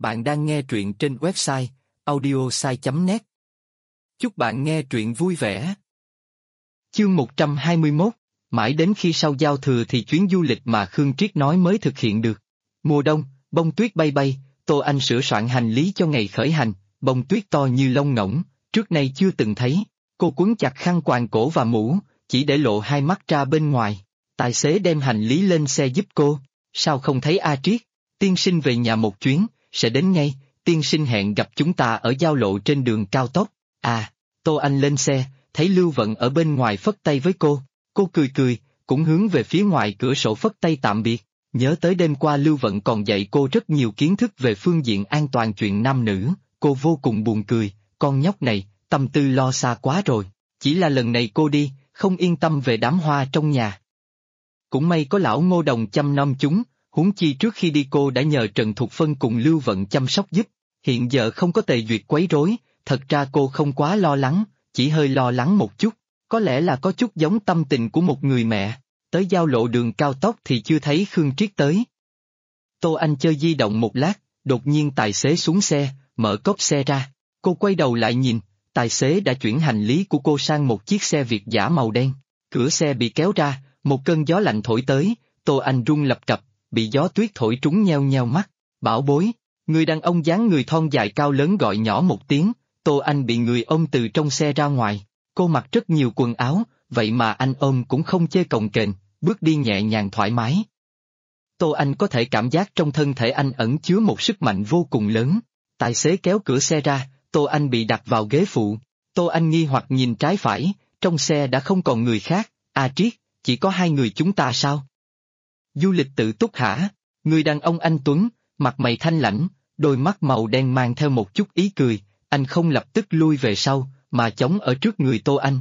Bạn đang nghe truyện trên website audiosai.net. Chúc bạn nghe truyện vui vẻ. Chương 121, mãi đến khi sau giao thừa thì chuyến du lịch mà Khương Triết nói mới thực hiện được. Mùa đông, bông tuyết bay bay, Tô Anh sửa soạn hành lý cho ngày khởi hành, bông tuyết to như lông ngỗng, trước nay chưa từng thấy. Cô quấn chặt khăn quàng cổ và mũ, chỉ để lộ hai mắt ra bên ngoài. Tài xế đem hành lý lên xe giúp cô. Sao không thấy A Triết? Tiên sinh về nhà một chuyến, sẽ đến ngay, tiên sinh hẹn gặp chúng ta ở giao lộ trên đường cao tốc. À, Tô Anh lên xe, thấy Lưu Vận ở bên ngoài phất tay với cô cười cười, cũng hướng về phía ngoài cửa sổ phất tay tạm biệt. Nhớ tới đêm qua Lưu Vận còn dạy cô rất nhiều kiến thức về phương diện an toàn chuyện nam nữ, cô vô cùng buồn cười, con nhóc này, tâm tư lo xa quá rồi, chỉ là lần này cô đi, không yên tâm về đám hoa trong nhà. Cũng may có lão Ngô Đồng chăm nom chúng, huống chi trước khi đi cô đã nhờ Trần Thục Phân cùng Lưu Vận chăm sóc giúp, hiện giờ không có Tề Duyệt quấy rối, thật ra cô không quá lo lắng, chỉ hơi lo lắng một chút, có lẽ là có chút giống tâm tình của một người mẹ. Tới giao lộ đường cao tốc thì chưa thấy Khương Triết tới. Tô Anh chơi di động một lát, đột nhiên tài xế xuống xe, mở cốp xe ra, cô quay đầu lại nhìn, tài xế đã chuyển hành lý của cô sang một chiếc xe Việt dã màu đen, cửa xe bị kéo ra, một cơn gió lạnh thổi tới, Tô Anh run lập cập, bị gió tuyết thổi trúng nheo nheo mắt, bảo bối, người đàn ông dáng người thon dài cao lớn gọi nhỏ một tiếng, Tô Anh bị người ôm từ trong xe ra ngoài, cô mặc rất nhiều quần áo, vậy mà anh ôm cũng không chê cồng kềnh, bước đi nhẹ nhàng thoải mái. Tô Anh có thể cảm giác trong thân thể anh ẩn chứa một sức mạnh vô cùng lớn, tài xế kéo cửa xe ra, Tô Anh bị đặt vào ghế phụ, Tô Anh nghi hoặc nhìn trái phải, trong xe đã không còn người khác, A Triết, chỉ có hai người chúng ta sao? Du lịch tự túc hả? Người đàn ông anh tuấn, mặt mày thanh lãnh, đôi mắt màu đen mang theo một chút ý cười, anh không lập tức lui về sau, mà chống ở trước người Tô Anh,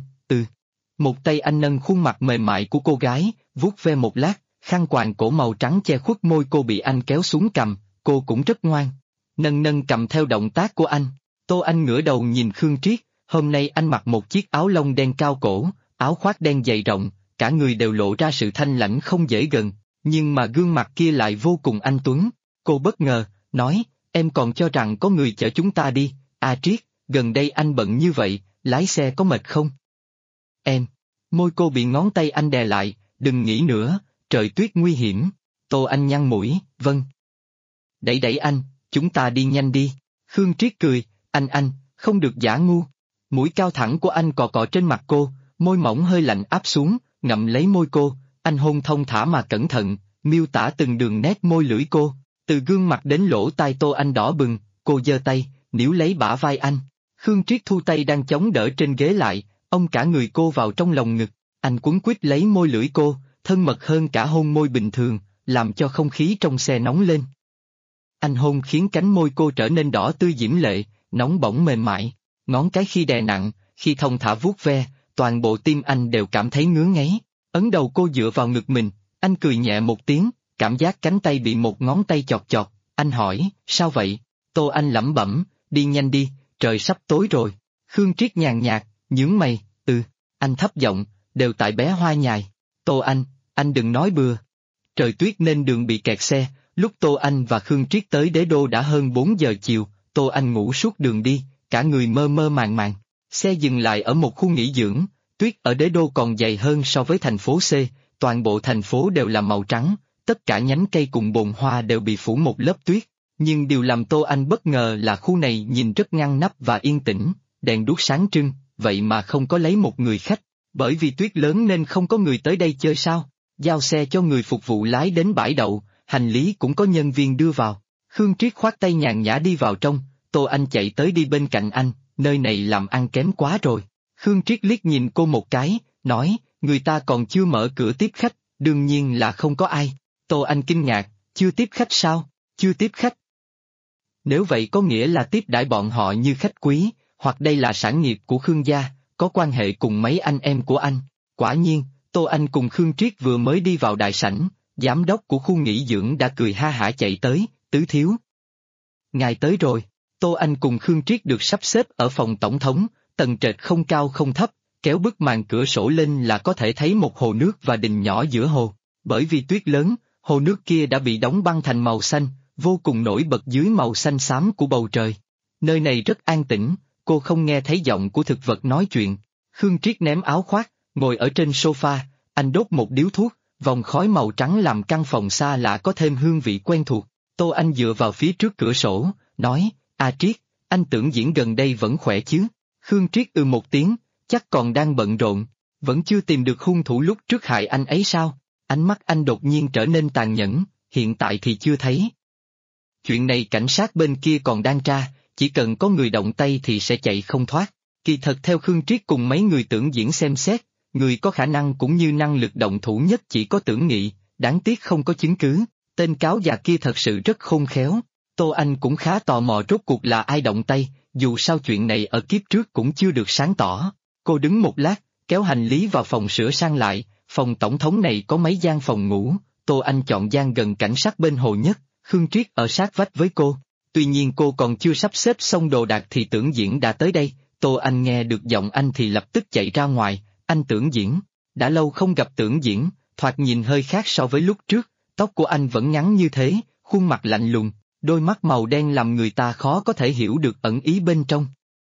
Một tay anh nâng khuôn mặt mềm mại của cô gái, vuốt ve một lát, khăn quàng cổ màu trắng che khuất môi cô bị anh kéo xuống cằm, cô cũng rất ngoan. Nâng cầm theo động tác của anh, Tô Anh ngửa đầu nhìn Khương Triết, hôm nay anh mặc một chiếc áo lông đen cao cổ, áo khoác đen dày rộng, cả người đều lộ ra sự thanh lãnh không dễ gần, nhưng mà gương mặt kia lại vô cùng anh tuấn. Cô bất ngờ, nói, em còn cho rằng có người chở chúng ta đi, A Triết, gần đây anh bận như vậy, lái xe có mệt không? Em, môi cô bị ngón tay anh đè lại, đừng nghĩ nữa, trời tuyết nguy hiểm. Tô Anh nhăn mũi, vâng. Đẩy anh, chúng ta đi nhanh đi. Khương Triết cười, anh, không được giả ngu. Mũi cao thẳng của anh cọ cọ trên mặt cô, môi mỏng hơi lạnh áp xuống, ngậm lấy môi cô, anh hôn thông thả mà cẩn thận, miêu tả từng đường nét môi lưỡi cô, từ gương mặt đến lỗ tai Tô Anh đỏ bừng, cô giơ tay, níu lấy bả vai anh. Khương Triết thu tay đang chống đỡ trên ghế lại, ông cả người cô vào trong lòng ngực, anh quấn quýt lấy môi lưỡi cô, thân mật hơn cả hôn môi bình thường, làm cho không khí trong xe nóng lên. Anh hôn khiến cánh môi cô trở nên đỏ tươi diễm lệ, nóng bỏng mềm mại, ngón cái khi đè nặng, khi thông thả vuốt ve, toàn bộ tim anh đều cảm thấy ngứa ngáy. Ấn đầu cô dựa vào ngực mình, anh cười nhẹ một tiếng, cảm giác cánh tay bị một ngón tay chọt chọt, anh hỏi, sao vậy? Tô Anh lẩm bẩm, đi nhanh đi, trời sắp tối rồi. Khương Triết nhàn nhạt, nhướng mày, anh thấp giọng, đều tại bé Hoa Nhài. Tô anh đừng nói bừa. Trời tuyết nên đường bị kẹt xe, lúc Tô Anh và Khương Triết tới Đế Đô đã hơn 4 giờ chiều, Tô Anh ngủ suốt đường đi, cả người mơ mơ màng màng. Xe dừng lại ở một khu nghỉ dưỡng, tuyết ở Đế Đô còn dày hơn so với thành phố C, toàn bộ thành phố đều là màu trắng, tất cả nhánh cây cùng bồn hoa đều bị phủ một lớp tuyết. Nhưng điều làm Tô Anh bất ngờ là khu này nhìn rất ngăn nắp và yên tĩnh, đèn đuốc sáng trưng, vậy mà không có lấy một người khách, bởi vì tuyết lớn nên không có người tới đây chơi sao, giao xe cho người phục vụ lái đến bãi đậu, hành lý cũng có nhân viên đưa vào. Khương Triết khoát tay nhàn nhã đi vào trong, Tô Anh chạy tới đi bên cạnh anh, nơi này làm ăn kém quá rồi. Khương Triết liếc nhìn cô một cái, nói, người ta còn chưa mở cửa tiếp khách, đương nhiên là không có ai. Tô Anh kinh ngạc, chưa tiếp khách sao? Chưa tiếp khách. Nếu vậy có nghĩa là tiếp đãi bọn họ như khách quý, hoặc đây là sản nghiệp của Khương gia, có quan hệ cùng mấy anh em của anh. Quả nhiên, Tô Anh cùng Khương Triết vừa mới đi vào đại sảnh, giám đốc của khu nghỉ dưỡng đã cười ha hả chạy tới, Tứ thiếu. Ngài tới rồi. Tô Anh cùng Khương Triết được sắp xếp ở phòng tổng thống, tầng trệt không cao không thấp, kéo bức màn cửa sổ lên là có thể thấy một hồ nước và đình nhỏ giữa hồ. Bởi vì tuyết lớn, hồ nước kia đã bị đóng băng thành màu xanh, vô cùng nổi bật dưới màu xanh xám của bầu trời. Nơi này rất an tĩnh, cô không nghe thấy giọng của thực vật nói chuyện. Khương Triết ném áo khoác, ngồi ở trên sofa, anh đốt một điếu thuốc, vòng khói màu trắng làm căn phòng xa lạ có thêm hương vị quen thuộc. Tô Anh dựa vào phía trước cửa sổ, nói, A Triết, anh tưởng Diễn gần đây vẫn khỏe chứ? Khương Triết một tiếng, chắc còn đang bận rộn, vẫn chưa tìm được hung thủ lúc trước hại anh ấy sao? Ánh mắt anh đột nhiên trở nên tàn nhẫn, hiện tại thì chưa thấy. Chuyện này cảnh sát bên kia còn đang tra, chỉ cần có người động tay thì sẽ chạy không thoát. Kỳ thật theo Khương Triết cùng mấy người tưởng Diễn xem xét, người có khả năng cũng như năng lực động thủ nhất chỉ có Tưởng Nghị, đáng tiếc không có chứng cứ. Tên cáo già kia thật sự rất khôn khéo. Tô Anh cũng khá tò mò rốt cuộc là ai động tay, dù sao chuyện này ở kiếp trước cũng chưa được sáng tỏ. Cô đứng một lát, kéo hành lý vào phòng sửa sang lại, phòng tổng thống này có mấy gian phòng ngủ, Tô Anh chọn gian gần cảnh sát bên hồ nhất, Khương Triết ở sát vách với cô. Tuy nhiên cô còn chưa sắp xếp xong đồ đạc thì Tưởng Diễn đã tới đây, Tô Anh nghe được giọng anh thì lập tức chạy ra ngoài, anh Tưởng Diễn. Đã lâu không gặp Tưởng Diễn, thoạt nhìn hơi khác so với lúc trước, tóc của anh vẫn ngắn như thế, khuôn mặt lạnh lùng, đôi mắt màu đen làm người ta khó có thể hiểu được ẩn ý bên trong.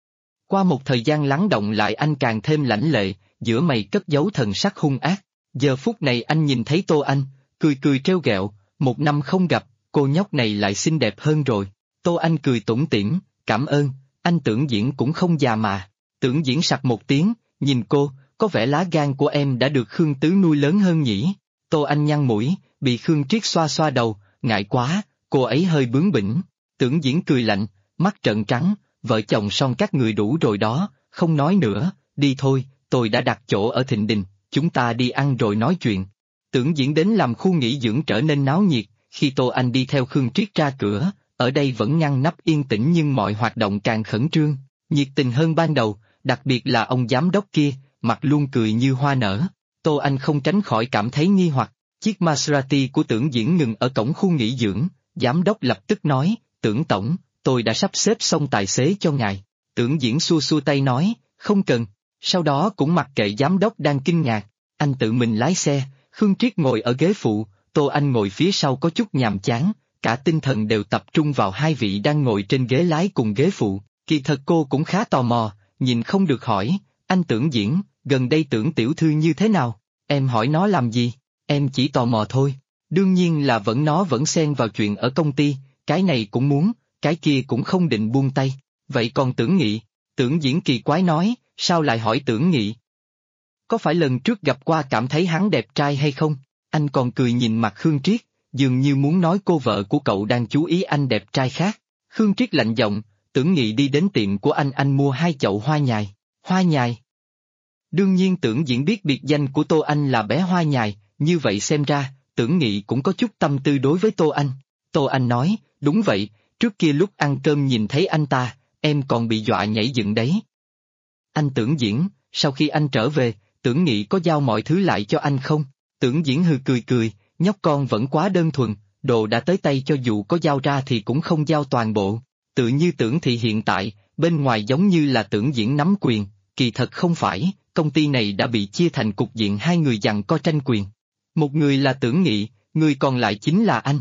Qua một thời gian lắng động lại anh càng thêm lãnh lệ, giữa mày cất giấu thần sắc hung ác. Giờ phút này anh nhìn thấy Tô Anh, cười cười trêu ghẹo, 1 năm không gặp, cô nhóc này lại xinh đẹp hơn rồi. Tô Anh cười tủm tỉm, cảm ơn, anh Tưởng Diễn cũng không già mà. Tưởng Diễn sặc một tiếng, nhìn cô, có vẻ lá gan của em đã được Khương Tứ nuôi lớn hơn nhỉ. Tô Anh nhăn mũi, bị Khương Triết xoa xoa đầu, ngại quá, cô ấy hơi bướng bỉnh. Tưởng Diễn cười lạnh, mắt trợn trắng, vợ chồng son các người đủ rồi đó, không nói nữa, đi thôi, tôi đã đặt chỗ ở Thịnh Đình, chúng ta đi ăn rồi nói chuyện. Tưởng Diễn đến làm khu nghỉ dưỡng trở nên náo nhiệt, khi Tô Anh đi theo Khương Triết ra cửa, ở đây vẫn ngăn nắp yên tĩnh nhưng mọi hoạt động càng khẩn trương, nhiệt tình hơn ban đầu, đặc biệt là ông giám đốc kia, mặt luôn cười như hoa nở. Tô Anh không tránh khỏi cảm thấy nghi hoặc, chiếc Maserati của Tưởng Diễn ngừng ở cổng khu nghỉ dưỡng, giám đốc lập tức nói, Tưởng tổng, tôi đã sắp xếp xong tài xế cho ngài. Tưởng Diễn xua xua tay nói, không cần, sau đó cũng mặc kệ giám đốc đang kinh ngạc, anh tự mình lái xe, Khương Triết ngồi ở ghế phụ, Tô Anh ngồi phía sau có chút nhàm chán, cả tinh thần đều tập trung vào hai vị đang ngồi trên ghế lái cùng ghế phụ, kỳ thật cô cũng khá tò mò, nhìn không được hỏi, anh Tưởng Diễn, gần đây Tưởng tiểu thư như thế nào, em hỏi nó làm gì, em chỉ tò mò thôi, đương nhiên là nó vẫn xen vào chuyện ở công ty, cái này cũng muốn, cái kia cũng không định buông tay, vậy còn Tưởng Nghị, Tưởng Diễn kỳ quái nói, sao lại hỏi Tưởng Nghị? Có phải lần trước gặp qua cảm thấy hắn đẹp trai hay không? Anh còn cười nhìn mặt Khương Triết, dường như muốn nói cô vợ của cậu đang chú ý anh đẹp trai khác. Khương Triết lạnh giọng, Tưởng Nghị đi đến tiệm của anh mua 2 chậu hoa nhài. Hoa nhài? Đương nhiên Tưởng Diễn biết biệt danh của Tô Anh là bé hoa nhài, như vậy xem ra, Tưởng Nghị cũng có chút tâm tư đối với Tô Anh. Tô Anh nói, đúng vậy, trước kia lúc ăn cơm nhìn thấy anh ta, em còn bị dọa nhảy dựng đấy. Anh Tưởng Diễn, sau khi anh trở về, Tưởng Nghị có giao mọi thứ lại cho anh không? Tưởng Diễn hừ cười cười, nhóc con vẫn quá đơn thuần, đồ đã tới tay cho dù có giao ra thì cũng không giao toàn bộ. Tự như Tưởng Thị hiện tại, bên ngoài giống như là Tưởng Diễn nắm quyền, kỳ thật không phải, công ty này đã bị chia thành cục diện hai người giằng co tranh quyền. Một người là Tưởng Nghị, người còn lại chính là anh.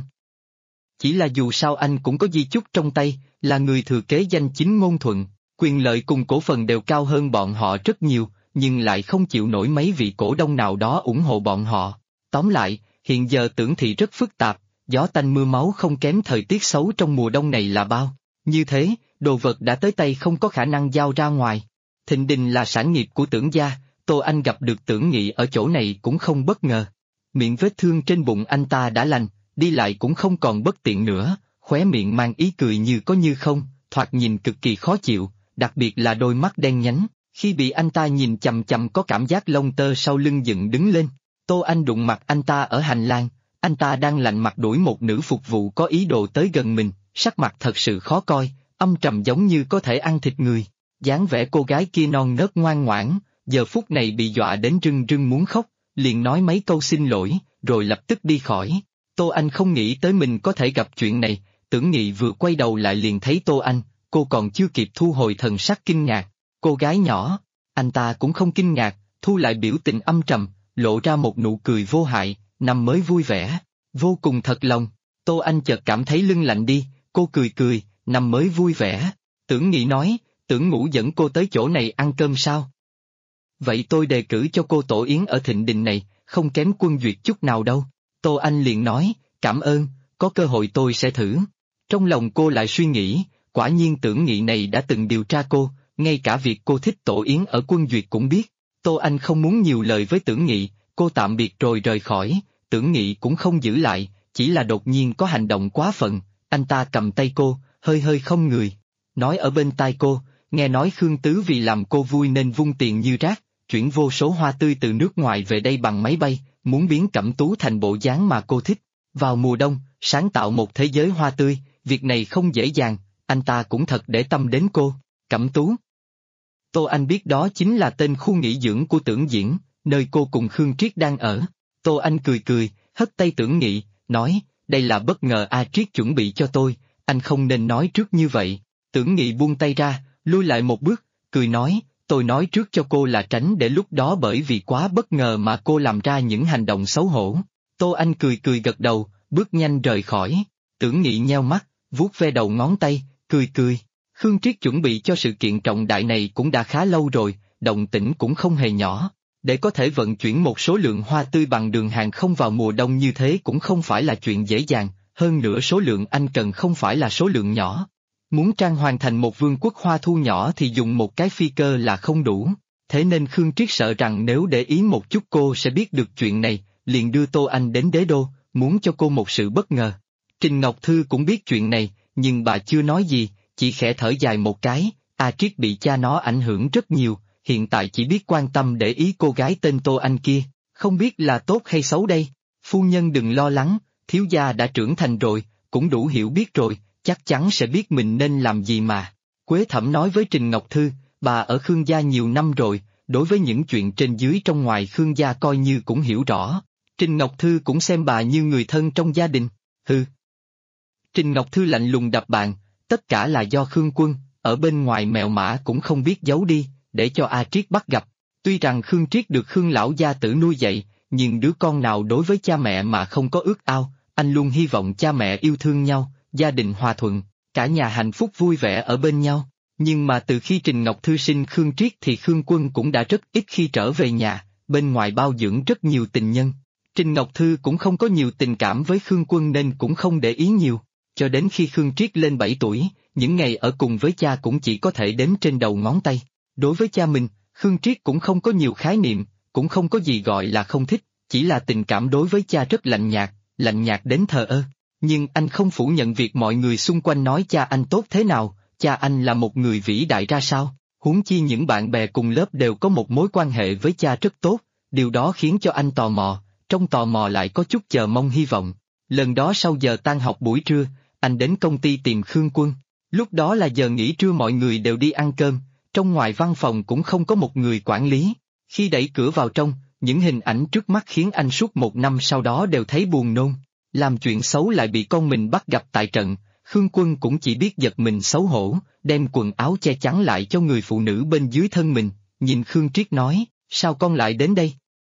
Chỉ là dù sao anh cũng có di chúc trong tay, là người thừa kế danh chính ngôn thuận, quyền lợi cùng cổ phần đều cao hơn bọn họ rất nhiều, nhưng lại không chịu nổi mấy vị cổ đông nào đó ủng hộ bọn họ. Tóm lại, hiện giờ Tưởng Thị rất phức tạp, gió tanh mưa máu không kém thời tiết xấu trong mùa đông này là bao. Như thế, đồ vật đã tới tay không có khả năng giao ra ngoài. Thịnh Đình là sản nghiệp của Tưởng gia, Tô Anh gặp được Tưởng Nghị ở chỗ này cũng không bất ngờ. Miệng vết thương trên bụng anh ta đã lành, đi lại cũng không còn bất tiện nữa, khóe miệng mang ý cười như có như không, thoạt nhìn cực kỳ khó chịu, đặc biệt là đôi mắt đen nhánh, khi bị anh ta nhìn chằm chằm có cảm giác lông tơ sau lưng dựng đứng lên. Tô Anh đụng mặt anh ta ở hành lang, anh ta đang lạnh mặt đuổi một nữ phục vụ có ý đồ tới gần mình, sắc mặt thật sự khó coi, âm trầm giống như có thể ăn thịt người. Dáng vẻ cô gái kia non nớt ngoan ngoãn, giờ phút này bị dọa đến rưng rưng muốn khóc, liền nói mấy câu xin lỗi, rồi lập tức đi khỏi. Tô Anh không nghĩ tới mình có thể gặp chuyện này, Tưởng Nghị vừa quay đầu lại liền thấy Tô Anh, cô còn chưa kịp thu hồi thần sắc kinh ngạc. Cô gái nhỏ, anh ta cũng không kinh ngạc, thu lại biểu tình âm trầm, lộ ra một nụ cười vô hại, năm mới vui vẻ, vô cùng thật lòng. Tô Anh chợt cảm thấy lưng lạnh đi, cô cười cười, năm mới vui vẻ. Tưởng Nghị nói, Tưởng Ngũ dẫn cô tới chỗ này ăn cơm sao? Vậy tôi đề cử cho cô tổ yến ở Thịnh Đình này, không kém Quân Duyệt chút nào đâu. Tô Anh liền nói, cảm ơn, có cơ hội tôi sẽ thử. Trong lòng cô lại suy nghĩ, quả nhiên Tưởng Nghị này đã từng điều tra cô, ngay cả việc cô thích tổ yến ở Quân Duyệt cũng biết. Tô Anh không muốn nhiều lời với Tưởng Nghị, cô tạm biệt rồi rời khỏi, Tưởng Nghị cũng không giữ lại, chỉ là đột nhiên có hành động quá phận, anh ta cầm tay cô, hơi hơi không người. Nói ở bên tai cô, nghe nói Khương Tứ vì làm cô vui nên vung tiền như rác, chuyển vô số hoa tươi từ nước ngoài về đây bằng máy bay, muốn biến Cẩm Tú thành bộ dáng mà cô thích. Vào mùa đông, sáng tạo một thế giới hoa tươi, việc này không dễ dàng, anh ta cũng thật để tâm đến cô. Cẩm Tú. Tô Anh biết đó chính là tên khu nghỉ dưỡng của Tưởng Diễn, nơi cô cùng Khương Triết đang ở. Tô Anh cười cười, hất tay Tưởng Nghị, nói, đây là bất ngờ A Triết chuẩn bị cho tôi, anh không nên nói trước như vậy. Tưởng Nghị buông tay ra, lui lại một bước, cười nói, tôi nói trước cho cô là tránh để lúc đó bởi vì quá bất ngờ mà cô làm ra những hành động xấu hổ. Tô Anh cười cười gật đầu, bước nhanh rời khỏi. Tưởng Nghị nheo mắt, vuốt ve đầu ngón tay, cười cười. Khương Triết chuẩn bị cho sự kiện trọng đại này cũng đã khá lâu rồi, động tĩnh cũng không hề nhỏ. Để có thể vận chuyển một số lượng hoa tươi bằng đường hàng không vào mùa đông như thế cũng không phải là chuyện dễ dàng, hơn nữa số lượng anh cần không phải là số lượng nhỏ. Muốn trang hoàn thành một vương quốc hoa thu nhỏ thì dùng một cái phi cơ là không đủ, thế nên Khương Triết sợ rằng nếu để ý một chút cô sẽ biết được chuyện này, liền đưa Tô Anh đến đế đô, muốn cho cô một sự bất ngờ. Trình Ngọc Thư cũng biết chuyện này, nhưng bà chưa nói gì, chỉ khẽ thở dài một cái, A Triết bị cha nó ảnh hưởng rất nhiều, hiện tại chỉ biết quan tâm để ý cô gái tên Tô Anh kia, không biết là tốt hay xấu đây. Phu nhân đừng lo lắng, thiếu gia đã trưởng thành rồi, cũng đủ hiểu biết rồi, chắc chắn sẽ biết mình nên làm gì mà. Quế Thẩm nói với Trình Ngọc Thư, bà ở Khương gia nhiều năm rồi, đối với những chuyện trên dưới trong ngoài Khương gia coi như cũng hiểu rõ. Trình Ngọc Thư cũng xem bà như người thân trong gia đình. Hừ. Trình Ngọc Thư lạnh lùng đập bàn, tất cả là do Khương Quân, ở bên ngoài mèo mã cũng không biết giấu đi, để cho A Triết bắt gặp. Tuy rằng Khương Triết được Khương lão gia tử nuôi dạy, nhưng đứa con nào đối với cha mẹ mà không có ước ao, anh luôn hy vọng cha mẹ yêu thương nhau, gia đình hòa thuận, cả nhà hạnh phúc vui vẻ ở bên nhau. Nhưng mà từ khi Trình Ngọc Thư sinh Khương Triết thì Khương Quân cũng đã rất ít khi trở về nhà, bên ngoài bao dưỡng rất nhiều tình nhân. Trình Ngọc Thư cũng không có nhiều tình cảm với Khương Quân nên cũng không để ý nhiều, cho đến khi Khương Triết lên 7 tuổi, những ngày ở cùng với cha cũng chỉ có thể đếm trên đầu ngón tay. Đối với cha mình, Khương Triết cũng không có nhiều khái niệm, cũng không có gì gọi là không thích, chỉ là tình cảm đối với cha rất lạnh nhạt đến thờ ơ. Nhưng anh không phủ nhận việc mọi người xung quanh nói cha anh tốt thế nào, cha anh là một người vĩ đại ra sao, huống chi những bạn bè cùng lớp đều có một mối quan hệ với cha rất tốt, điều đó khiến cho anh tò mò, trong tò mò lại có chút chờ mong hy vọng. Lần đó sau giờ tan học buổi trưa, anh đến công ty tìm Khương Quân. Lúc đó là giờ nghỉ trưa mọi người đều đi ăn cơm, trong ngoài văn phòng cũng không có một người quản lý. Khi đẩy cửa vào trong, những hình ảnh trước mắt khiến anh suốt một năm sau đó đều thấy buồn nôn. Làm chuyện xấu lại bị con mình bắt gặp tại trận, Khương Quân cũng chỉ biết giật mình xấu hổ, đem quần áo che chắn lại cho người phụ nữ bên dưới thân mình, nhìn Khương Triết nói, sao con lại đến đây?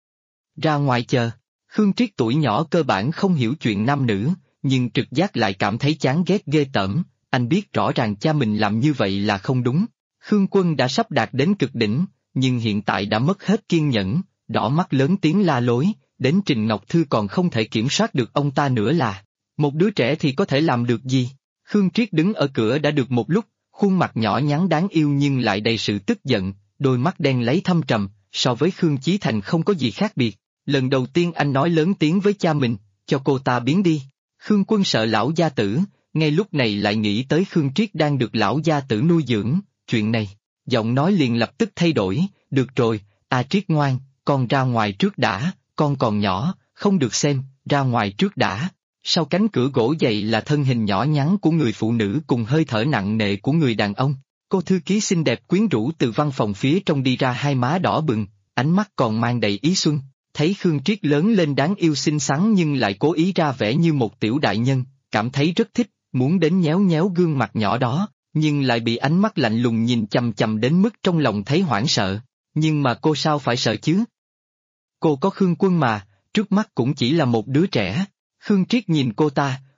Ra ngoài chờ. Khương Triết tuổi nhỏ cơ bản không hiểu chuyện nam nữ, nhưng trực giác lại cảm thấy chán ghét ghê tởm, anh biết rõ ràng cha mình làm như vậy là không đúng. Khương Quân đã sắp đạt đến cực đỉnh, nhưng hiện tại đã mất hết kiên nhẫn, đỏ mắt lớn tiếng la lối, đến Trình Ngọc Thư còn không thể kiểm soát được ông ta nữa là. Một đứa trẻ thì có thể làm được gì? Khương Triết đứng ở cửa đã được một lúc, khuôn mặt nhỏ nhắn đáng yêu nhưng lại đầy sự tức giận, đôi mắt đen lấy thâm trầm, so với Khương Chí Thành không có gì khác biệt. Lần đầu tiên anh nói lớn tiếng với cha mình, cho cô ta biến đi. Khương Quân sợ lão gia tử, ngay lúc này lại nghĩ tới Khương Triết đang được lão gia tử nuôi dưỡng, chuyện này, giọng nói liền lập tức thay đổi, được rồi, A Triết ngoan, con ra ngoài trước đã, con còn nhỏ, không được xem, ra ngoài trước đã. Sau cánh cửa gỗ dày là thân hình nhỏ nhắn của người phụ nữ cùng hơi thở nặng nề của người đàn ông. Cô thư ký xinh đẹp quyến rũ từ văn phòng phía trong đi ra, hai má đỏ bừng, ánh mắt còn mang đầy ý xuân. Thấy Khương Triết lớn lên đáng yêu xinh xắn nhưng lại cố ý ra vẻ như một tiểu đại nhân, cảm thấy rất thích, muốn đến nhéo nhéo gương mặt nhỏ đó, nhưng lại bị ánh mắt lạnh lùng nhìn chằm chằm đến mức trong lòng thấy hoảng sợ. Nhưng mà cô sao phải sợ chứ? Cô có Khương Quân mà, trước mắt cũng chỉ là một đứa trẻ. Khương Triết nhìn cô ta,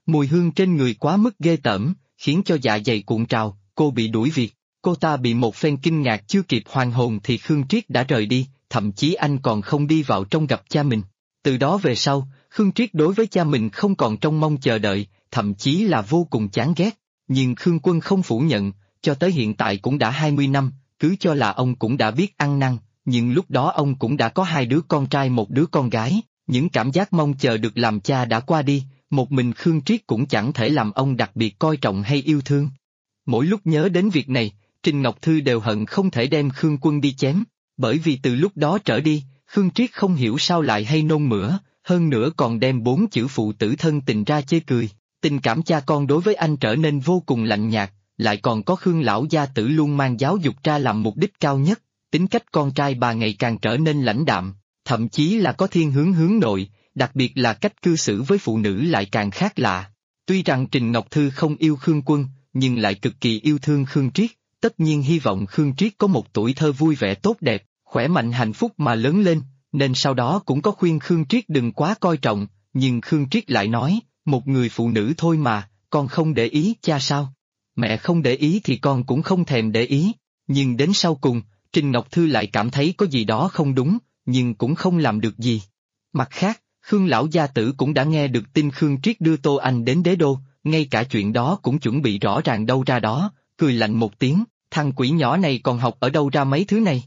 Mùi hương trên người quá mức ghê tởm, khiến cho dạ dày cuộn trào, cô bị đuổi việc. Cô ta bị một phen kinh ngạc chưa kịp hoàn hồn thì Khương Triết đã rời đi, thậm chí anh còn không đi vào trong gặp cha mình. Từ đó về sau, Khương Triết đối với cha mình không còn trông mong chờ đợi, thậm chí là vô cùng chán ghét. Nhưng Khương Quân không phủ nhận, cho tới hiện tại cũng đã 20 năm, cứ cho là ông cũng đã biết ăn năn, nhưng lúc đó ông cũng đã có 2 đứa con trai một đứa con gái, những cảm giác mong chờ được làm cha đã qua đi, một mình Khương Triết cũng chẳng thể làm ông đặc biệt coi trọng hay yêu thương. Mỗi lúc nhớ đến việc này, Trình Ngọc Thư đều hận không thể đem Khương Quân đi chém, bởi vì từ lúc đó trở đi, Khương Triết không hiểu sao lại hay nôn mửa, hơn nữa còn đem 4 chữ phụ tử thân tình ra chê cười. Tình cảm cha con đối với anh trở nên vô cùng lạnh nhạt, lại còn có Khương lão gia tử luôn mang giáo dục ra làm mục đích cao nhất, tính cách con trai bà ngày càng trở nên lãnh đạm, thậm chí là có thiên hướng hướng nội, đặc biệt là cách cư xử với phụ nữ lại càng khác lạ. Tuy rằng Trình Ngọc Thư không yêu Khương Quân, nhưng lại cực kỳ yêu thương Khương Triết, tất nhiên hy vọng Khương Triết có một tuổi thơ vui vẻ tốt đẹp, khỏe mạnh hạnh phúc mà lớn lên, nên sau đó cũng có khuyên Khương Triết đừng quá coi trọng, nhưng Khương Triết lại nói, một người phụ nữ thôi mà, con không để ý cha sao? Mẹ không để ý thì con cũng không thèm để ý, nhưng đến sau cùng, Trình Ngọc Thư lại cảm thấy có gì đó không đúng, nhưng cũng không làm được gì. Mặt khác, Khương lão gia tử cũng đã nghe được tin Khương Triết đưa Tô Anh đến đế đô, ngay cả chuyện đó cũng chuẩn bị rõ ràng đâu ra đó, cười lạnh một tiếng, thằng quỷ nhỏ này còn học ở đâu ra mấy thứ này?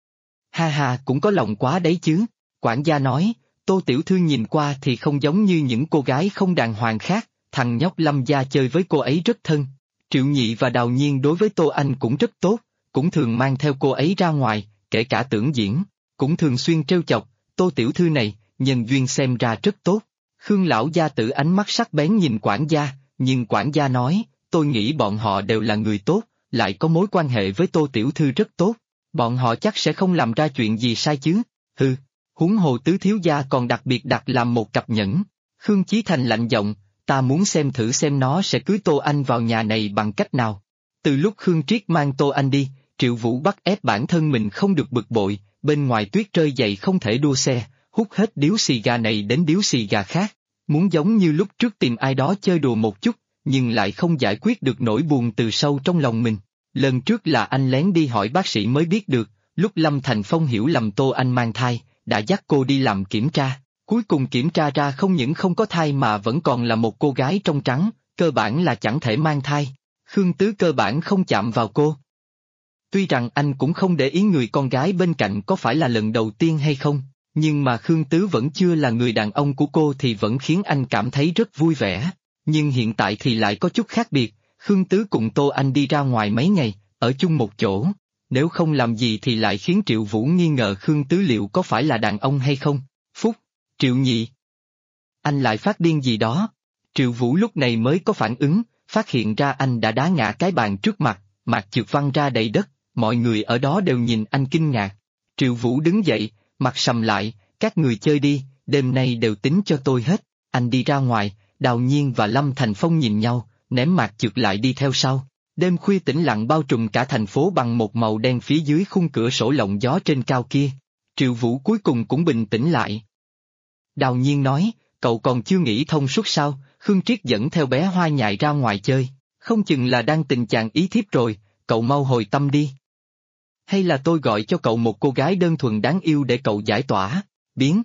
Ha ha, cũng có lòng quá đấy chứ, quản gia nói, Tô tiểu thư nhìn qua thì không giống như những cô gái không đàng hoàng khác, thằng nhóc Lâm gia chơi với cô ấy rất thân. Triệu Nhị và Đào Nhiên đối với Tô Anh cũng rất tốt, cũng thường mang theo cô ấy ra ngoài, kể cả tưởng diễn, cũng thường xuyên trêu chọc, Tô tiểu thư này, nhân duyên xem ra rất tốt. Khương lão gia tử ánh mắt sắc bén nhìn quản gia, nhưng quản gia nói, tôi nghĩ bọn họ đều là người tốt, lại có mối quan hệ với Tô tiểu thư rất tốt, bọn họ chắc sẽ không làm ra chuyện gì sai chứ, hừ, huống hồ tứ thiếu gia còn đặc biệt đặt làm một cặp nhẫn. Khương Chí Thành lạnh giọng, ta muốn xem thử xem nó sẽ cưới Tô Anh vào nhà này bằng cách nào. Từ lúc Khương Triết mang Tô Anh đi, Triệu Vũ bắt ép bản thân mình không được bực bội, bên ngoài tuyết rơi dày không thể đua xe, hút hết điếu xì gà này đến điếu xì gà khác, muốn giống như lúc trước tìm ai đó chơi đùa một chút, nhưng lại không giải quyết được nỗi buồn từ sâu trong lòng mình. Lần trước là anh lén đi hỏi bác sĩ mới biết được, lúc Lâm Thành Phong hiểu lầm Tô Anh mang thai, đã dắt cô đi làm kiểm tra, cuối cùng kiểm tra ra không những không có thai mà vẫn còn là một cô gái trong trắng, cơ bản là chẳng thể mang thai. Khương Tứ cơ bản không chạm vào cô. Tuy rằng anh cũng không để ý người con gái bên cạnh có phải là lần đầu tiên hay không, nhưng mà Khương Tứ vẫn chưa là người đàn ông của cô thì vẫn khiến anh cảm thấy rất vui vẻ. Nhưng hiện tại thì lại có chút khác biệt, Khương Tứ cùng Tô Anh đi ra ngoài mấy ngày, ở chung một chỗ, nếu không làm gì thì lại khiến Triệu Vũ nghi ngờ Khương Tứ liệu có phải là đàn ông hay không. Phúc, Triệu Nhị, anh lại phát điên gì đó. Triệu Vũ lúc này mới có phản ứng, phát hiện ra anh đã đá ngã cái bàn trước mặt, mặt trượt văng ra đầy đất, mọi người ở đó đều nhìn anh kinh ngạc. Triệu Vũ đứng dậy, mặt sầm lại, các người chơi đi, đêm nay đều tính cho tôi hết. Anh đi ra ngoài, Đào Nhiên và Lâm Thành Phong nhìn nhau, ném mạc trượt lại đi theo sau. Đêm khuya tĩnh lặng bao trùm cả thành phố bằng một màu đen phía dưới khung cửa sổ lộng gió trên cao kia. Triệu Vũ cuối cùng cũng bình tĩnh lại. Đào Nhiên nói, cậu còn chưa nghĩ thông suốt sao? Khương Triết dẫn theo bé Hoa Nhài ra ngoài chơi, không chừng là đang tình trạng ý thiếp rồi, cậu mau hồi tâm đi. Hay là tôi gọi cho cậu một cô gái đơn thuần đáng yêu để cậu giải tỏa, biến.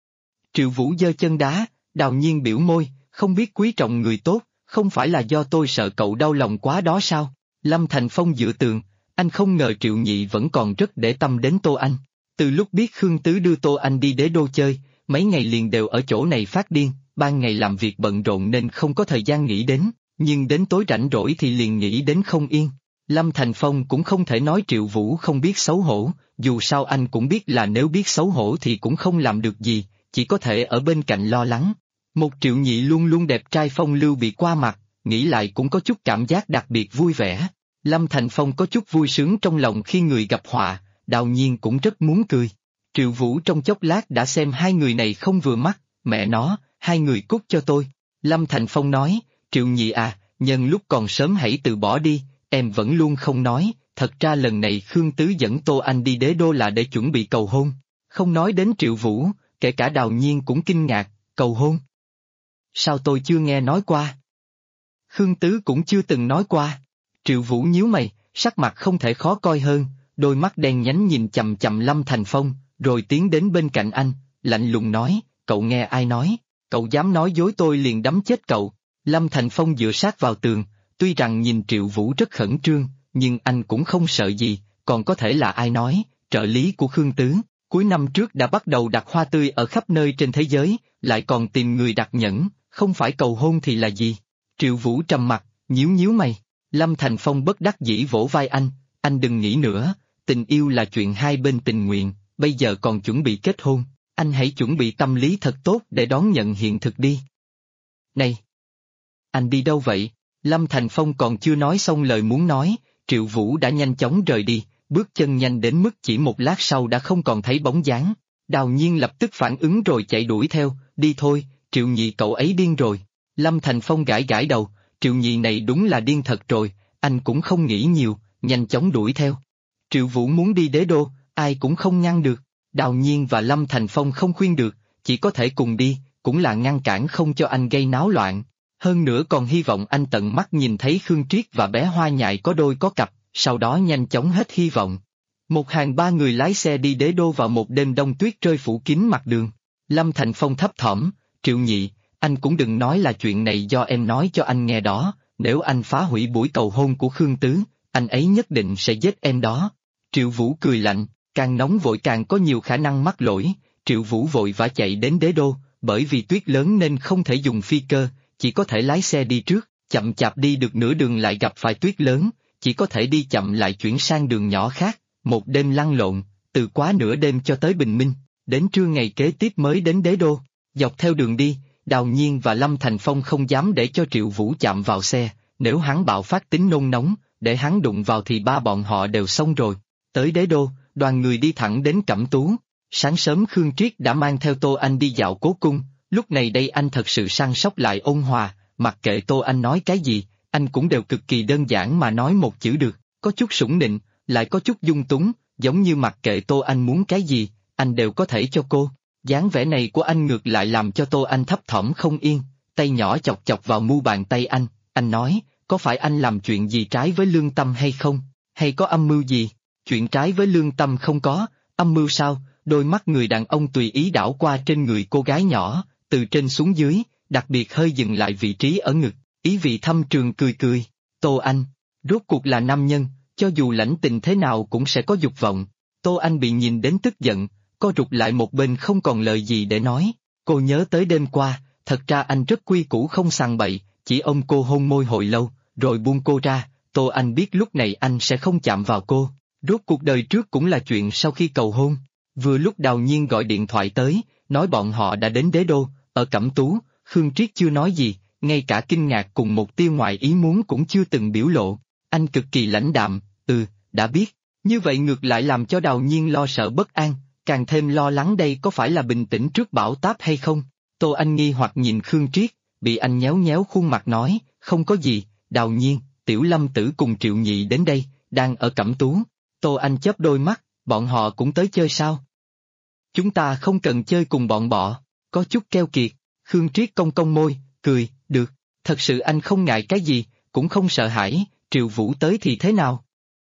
Triệu Vũ giơ chân đá, Đào Nhiên biểu môi, không biết quý trọng người tốt, không phải là do tôi sợ cậu đau lòng quá đó sao? Lâm Thành Phong dựa tường, anh không ngờ Triệu Nhị vẫn còn rất để tâm đến Tô Anh. Từ lúc biết Khương Tứ đưa Tô Anh đi đế đô chơi, mấy ngày liền đều ở chỗ này phát điên, ban ngày làm việc bận rộn nên không có thời gian nghĩ đến, nhưng đến tối rảnh rỗi thì liền nghĩ đến không yên. Lâm Thành Phong cũng không thể nói Triệu Vũ không biết xấu hổ, dù sao anh cũng biết là nếu biết xấu hổ thì cũng không làm được gì, chỉ có thể ở bên cạnh lo lắng. Một Triệu Nhị luôn luôn đẹp trai phong lưu bị qua mặt, nghĩ lại cũng có chút cảm giác đặc biệt vui vẻ. Lâm Thành Phong có chút vui sướng trong lòng khi người gặp họa, Đào Nhiên cũng rất muốn cười. Triệu Vũ trong chốc lát đã xem hai người này không vừa mắt, mẹ nó, hai người cút cho tôi. Lâm Thành Phong nói, Triệu Nhị à, nhân lúc còn sớm hãy từ bỏ đi, em vẫn luôn không nói, thật ra lần này Khương Tứ dẫn Tô Anh đi đế đô là để chuẩn bị cầu hôn. Không nói đến Triệu Vũ, kể cả Đào Nhiên cũng kinh ngạc, cầu hôn. Sao tôi chưa nghe nói qua? Khương Tứ cũng chưa từng nói qua. Triệu Vũ nhíu mày, sắc mặt không thể khó coi hơn, đôi mắt đen nhánh nhìn chằm chằm Lâm Thành Phong, rồi tiến đến bên cạnh anh, lạnh lùng nói, cậu nghe ai nói, cậu dám nói dối tôi liền đấm chết cậu. Lâm Thành Phong dựa sát vào tường, tuy rằng nhìn Triệu Vũ rất khẩn trương, nhưng anh cũng không sợ gì, còn có thể là ai nói, trợ lý của Khương Tứ, cuối năm trước đã bắt đầu đặt hoa tươi ở khắp nơi trên thế giới, lại còn tìm người đặt nhẫn, không phải cầu hôn thì là gì? Triệu Vũ trầm mặt, nhíu nhíu mày. Lâm Thành Phong bất đắc dĩ vỗ vai anh đừng nghĩ nữa, tình yêu là chuyện hai bên tình nguyện, bây giờ còn chuẩn bị kết hôn, anh hãy chuẩn bị tâm lý thật tốt để đón nhận hiện thực đi. Này! Anh đi đâu vậy? Lâm Thành Phong còn chưa nói xong lời muốn nói, Triệu Vũ đã nhanh chóng rời đi, bước chân nhanh đến mức chỉ một lát sau đã không còn thấy bóng dáng. Đào Nhiên lập tức phản ứng rồi chạy đuổi theo, đi thôi, Triệu Nhị cậu ấy điên rồi. Lâm Thành Phong gãi gãi đầu, Triệu Nhị này đúng là điên thật rồi, anh cũng không nghĩ nhiều, nhanh chóng đuổi theo. Triệu Vũ muốn đi đế đô, ai cũng không ngăn được, Đào Nhiên và Lâm Thành Phong không khuyên được, chỉ có thể cùng đi, cũng là ngăn cản không cho anh gây náo loạn. Hơn nữa còn hy vọng anh tận mắt nhìn thấy Khương Triết và bé Hoa Nhại có đôi có cặp, sau đó nhanh chóng hết hy vọng. Một hàng ba người lái xe đi đế đô vào một đêm đông tuyết rơi phủ kín mặt đường. Lâm Thành Phong thấp thỏm, Triệu Nhị, anh cũng đừng nói là chuyện này do em nói cho anh nghe đó, nếu anh phá hủy buổi cầu hôn của Khương Tứ, anh ấy nhất định sẽ giết em đó. Triệu Vũ cười lạnh, càng nóng vội càng có nhiều khả năng mắc lỗi, Triệu Vũ vội vã chạy đến đế đô, bởi vì tuyết lớn nên không thể dùng phi cơ, chỉ có thể lái xe đi trước, chậm chạp đi được nửa đường lại gặp phải tuyết lớn, chỉ có thể đi chậm lại chuyển sang đường nhỏ khác, một đêm lăn lộn, từ quá nửa đêm cho tới bình minh, đến trưa ngày kế tiếp mới đến đế đô. Dọc theo đường đi, Đào Nhiên và Lâm Thành Phong không dám để cho Triệu Vũ chạm vào xe, nếu hắn bạo phát tính nôn nóng, để hắn đụng vào thì ba bọn họ đều xong rồi. Tới đế đô, đoàn người đi thẳng đến Cẩm Tú. Sáng sớm Khương Triết đã mang theo Tô Anh đi dạo cố cung, lúc này đây anh thật sự săn sóc lại ôn hòa, mặc kệ Tô Anh nói cái gì, anh cũng đều cực kỳ đơn giản mà nói một chữ được, có chút sủng nịnh, lại có chút dung túng, giống như mặc kệ Tô Anh muốn cái gì, anh đều có thể cho cô. Dáng vẻ này của anh ngược lại làm cho Tô Anh thấp thỏm không yên, tay nhỏ chọc chọc vào mu bàn tay anh nói, có phải anh làm chuyện gì trái với lương tâm hay không, hay có âm mưu gì? Chuyện trái với lương tâm không có, âm mưu sao? Đôi mắt người đàn ông tùy ý đảo qua trên người cô gái nhỏ, từ trên xuống dưới, đặc biệt hơi dừng lại vị trí ở ngực, ý vị thâm trường cười cười. Tô Anh, rốt cuộc là nam nhân, cho dù lãnh tình thế nào cũng sẽ có dục vọng. Tô Anh bị nhìn đến tức giận, co rụt lại một bên không còn lời gì để nói. Cô nhớ tới đêm qua, thật ra anh rất quy củ không sằng bậy, chỉ ôm cô hôn môi hồi lâu, rồi buông cô ra. Tô Anh biết lúc này anh sẽ không chạm vào cô, rốt cuộc đời trước cũng là chuyện sau khi cầu hôn. Vừa lúc Đào Nhiên gọi điện thoại tới, nói bọn họ đã đến đế đô, ở Cẩm Tú, Khương Triết chưa nói gì, ngay cả kinh ngạc cùng một tia ngoài ý muốn cũng chưa từng biểu lộ. Anh cực kỳ lãnh đạm, đã biết, như vậy ngược lại làm cho Đào Nhiên lo sợ bất an, càng thêm lo lắng đây có phải là bình tĩnh trước bão táp hay không. Tô Anh nghi hoặc nhìn Khương Triết, bị anh nhéo nhéo khuôn mặt nói, không có gì, Đào Nhiên, Tiểu Lâm Tử cùng Triệu Nhị đến đây, đang ở Cẩm Tú. Tô Anh chớp đôi mắt, bọn họ cũng tới chơi sao? Chúng ta không cần chơi cùng bọn bọ, có chút keo kiệt. Khương Triết cong cong môi, cười, được, thật sự anh không ngại cái gì, cũng không sợ hãi, Triệu Vũ tới thì thế nào?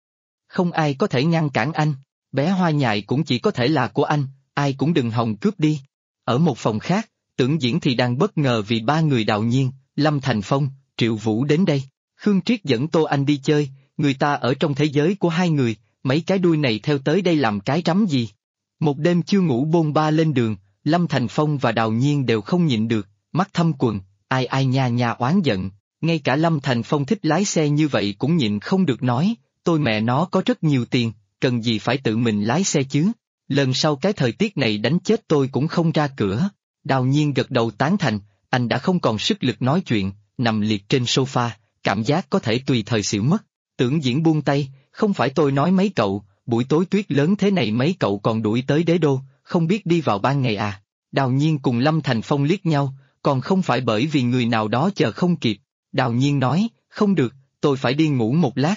Không ai có thể ngăn cản anh, bé Hoa Nhại cũng chỉ có thể là của anh, ai cũng đừng hòng cướp đi. Ở một phòng khác, Tưởng Diễn thì đang bất ngờ vì ba người Đào Nhiên, Lâm Thành Phong, Triệu Vũ đến đây. Khương Triết dẫn Tô Anh đi chơi, người ta ở trong thế giới của hai người, mấy cái đuôi này theo tới đây làm cái rắm gì? Một đêm chưa ngủ bôn ba lên đường, Lâm Thành Phong và Đào Nhiên đều không nhịn được, mắt thâm quầng, ai ai nha nha oán giận, ngay cả Lâm Thành Phong thích lái xe như vậy cũng nhịn không được nói, tôi mẹ nó có rất nhiều tiền, cần gì phải tự mình lái xe chứ, lần sau cái thời tiết này đánh chết tôi cũng không ra cửa. Đào Nhiên gật đầu tán thành, anh đã không còn sức lực nói chuyện, nằm liệt trên sofa, cảm giác có thể tùy thời xỉu mất. Tưởng Diễn buông tay, không phải tôi nói mấy cậu, buổi tối tuyết lớn thế này mấy cậu còn đuổi tới đế đô, không biết đi vào ban ngày à? Đào Nhiên cùng Lâm Thành Phong liếc nhau, còn không phải bởi vì người nào đó chờ không kịp. Đào Nhiên nói, không được, tôi phải đi ngủ một lát.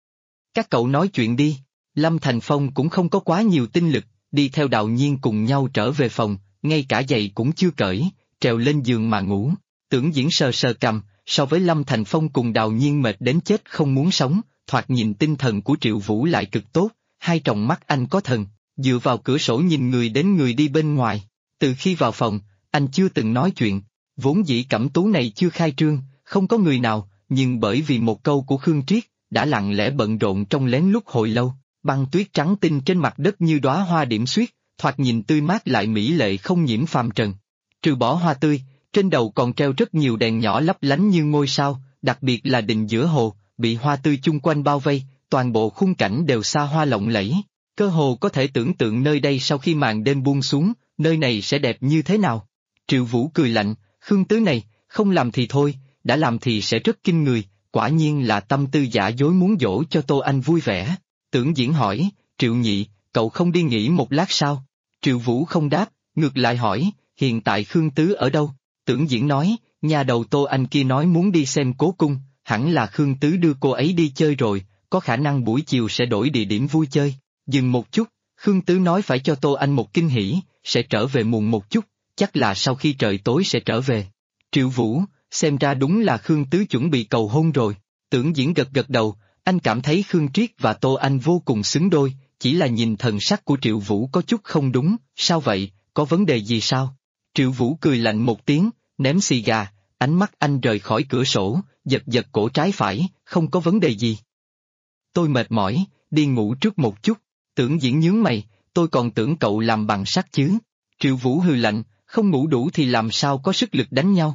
Các cậu nói chuyện đi. Lâm Thành Phong cũng không có quá nhiều tinh lực, đi theo Đào Nhiên cùng nhau trở về phòng, ngay cả giày cũng chưa cởi, trèo lên giường mà ngủ. Tưởng Diễn sờ sờ cằm, so với Lâm Thành Phong cùng Đào Nhiên mệt đến chết không muốn sống, thoạt nhìn tinh thần của Triệu Vũ lại cực tốt, hai tròng mắt anh có thần, dựa vào cửa sổ nhìn người đến người đi bên ngoài. Từ khi vào phòng, anh chưa từng nói chuyện, vốn dĩ cẩm tú này chưa khai trương, không có người nào, nhưng bởi vì một câu của Khương Triết, đã lặng lẽ bận rộn trong lén lút hồi lâu, băng tuyết trắng tinh trên mặt đất như đóa hoa điểm xuyết, thoạt nhìn tươi mát lại mỹ lệ không nhiễm phàm trần. Trừ bỏ hoa tươi, trên đầu còn treo rất nhiều đèn nhỏ lấp lánh như ngôi sao, đặc biệt là đình giữa hồ, bị hoa tươi chung quanh bao vây, toàn bộ khung cảnh đều xa hoa lộng lẫy. Cơ hồ có thể tưởng tượng nơi đây sau khi màn đêm buông xuống, nơi này sẽ đẹp như thế nào. Triệu Vũ cười lạnh, Khương Tứ này, không làm thì thôi, đã làm thì sẽ rất kinh người, quả nhiên là tâm tư giả dối muốn dỗ cho Tô Anh vui vẻ. Tưởng Diễn hỏi, Triệu Nhị, cậu không đi nghỉ một lát sao? Triệu Vũ không đáp, ngược lại hỏi, hiện tại Khương Tứ ở đâu? Tưởng Diễn nói, nhà đầu Tô Anh kia nói muốn đi xem cố cung, hẳn là Khương Tứ đưa cô ấy đi chơi rồi, có khả năng buổi chiều sẽ đổi địa điểm vui chơi. Dừng một chút, Khương Tứ nói phải cho Tô Anh một kinh hỉ, sẽ trở về muộn một chút, chắc là sau khi trời tối sẽ trở về. Triệu Vũ, xem ra đúng là Khương Tứ chuẩn bị cầu hôn rồi. Tưởng Diễn gật gật đầu, anh cảm thấy Khương Triết và Tô Anh vô cùng xứng đôi, chỉ là nhìn thần sắc của Triệu Vũ có chút không đúng, sao vậy, có vấn đề gì sao? Triệu Vũ cười lạnh một tiếng, ném xì gà, ánh mắt anh rời khỏi cửa sổ, giật giật cổ trái phải, không có vấn đề gì. Tôi mệt mỏi, đi ngủ trước một chút. Tưởng Diễn nhướng mày, tôi còn tưởng cậu làm bằng sắt chứ. Triệu Vũ hừ lạnh, không ngủ đủ thì làm sao có sức lực đánh nhau.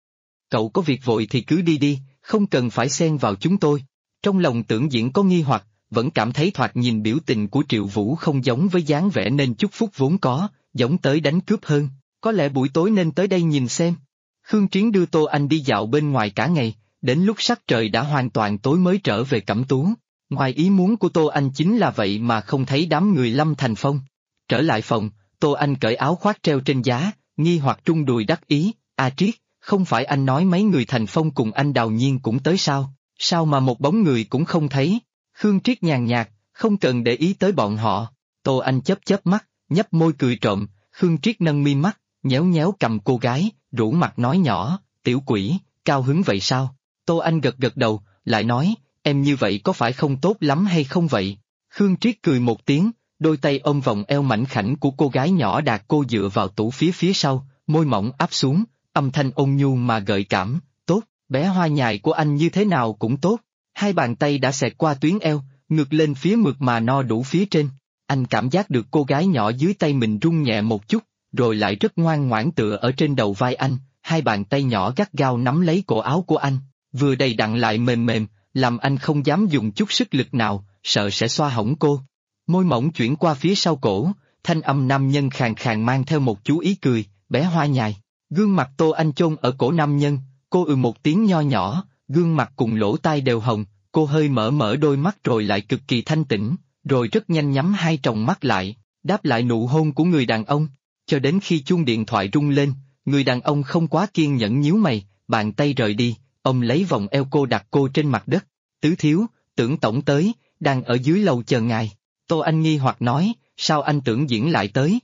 Cậu có việc vội thì cứ đi đi, không cần phải xen vào chúng tôi. Trong lòng Tưởng Diễn có nghi hoặc, vẫn cảm thấy thoạt nhìn biểu tình của Triệu Vũ không giống với dáng vẻ nên chúc phúc vốn có, giống tới đánh cướp hơn, có lẽ buổi tối nên tới đây nhìn xem. Khương Triến đưa Tô Anh đi dạo bên ngoài cả ngày, đến lúc sắc trời đã hoàn toàn tối mới trở về Cẩm Tú. Ngoài ý muốn của Tô Anh chính là vậy mà không thấy đám người Lâm Thành Phong. Trở lại phòng, Tô Anh cởi áo khoác treo trên giá, nghi hoặc trung đùi đắc ý, Triết, không phải anh nói mấy người Thành Phong cùng anh Đào Nhiên cũng tới sao, sao mà một bóng người cũng không thấy? Khương Triết nhàn nhạt, không cần để ý tới bọn họ. Tô Anh chớp chớp mắt, nhấp môi cười trộm, Khương Triết nâng mi mắt, nhéo nhéo cầm cô gái, rũ mặt nói nhỏ, tiểu quỷ, cao hứng vậy sao? Tô Anh gật gật đầu, lại nói, em như vậy có phải không tốt lắm hay không vậy? Khương Triết cười một tiếng, đôi tay ôm vòng eo mảnh khảnh của cô gái nhỏ đạp cô dựa vào tủ phía sau, môi mỏng áp xuống, âm thanh ôn nhu mà gợi cảm, tốt, bé hoa nhài của anh như thế nào cũng tốt. Hai bàn tay đã xẹt qua tuyến eo, ngược lên phía mượt mà no đủ phía trên. Anh cảm giác được cô gái nhỏ dưới tay mình rung nhẹ một chút, rồi lại rất ngoan ngoãn tựa ở trên đầu vai anh, hai bàn tay nhỏ gắt gao nắm lấy cổ áo của anh, vừa đầy đặn lại mềm mềm, làm anh không dám dùng chút sức lực nào, sợ sẽ xoa hỏng cô. Môi mỏng chuyển qua phía sau cổ, thanh âm nam nhân khàn khàn mang theo một chú ý cười, bé hoa nhài. Gương mặt Tô Anh chôn ở cổ nam nhân, cô một tiếng nho nhỏ, gương mặt cùng lỗ tai đều hồng, cô hơi mở đôi mắt rồi lại cực kỳ thanh tĩnh, rồi rất nhanh nhắm hai tròng mắt lại, đáp lại nụ hôn của người đàn ông, cho đến khi chuông điện thoại rung lên, người đàn ông không quá kiên nhẫn nhíu mày, bàn tay rời đi, ông lấy vòng eo cô đặt cô trên mặt đất. Tứ thiếu, Tưởng tổng tới, đang ở dưới lầu chờ ngài. Tô Anh nghi hoặc nói, sao anh Tưởng Diễn lại tới?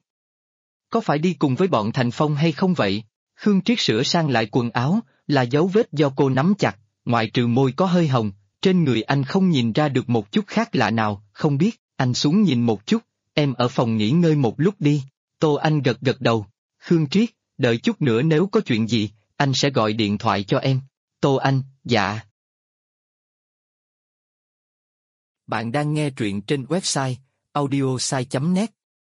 Có phải đi cùng với bọn Thành Phong hay không vậy? Khương Triết sửa sang lại quần áo, là dấu vết do cô nắm chặt, ngoại trừ môi có hơi hồng, trên người anh không nhìn ra được một chút khác lạ nào, không biết, anh xuống nhìn một chút, em ở phòng nghỉ ngơi một lúc đi. Tô Anh gật gật đầu, Khương Triết, đợi chút nữa nếu có chuyện gì, anh sẽ gọi điện thoại cho em. Tô Anh, dạ. Bạn đang nghe truyện trên website audiosai.net.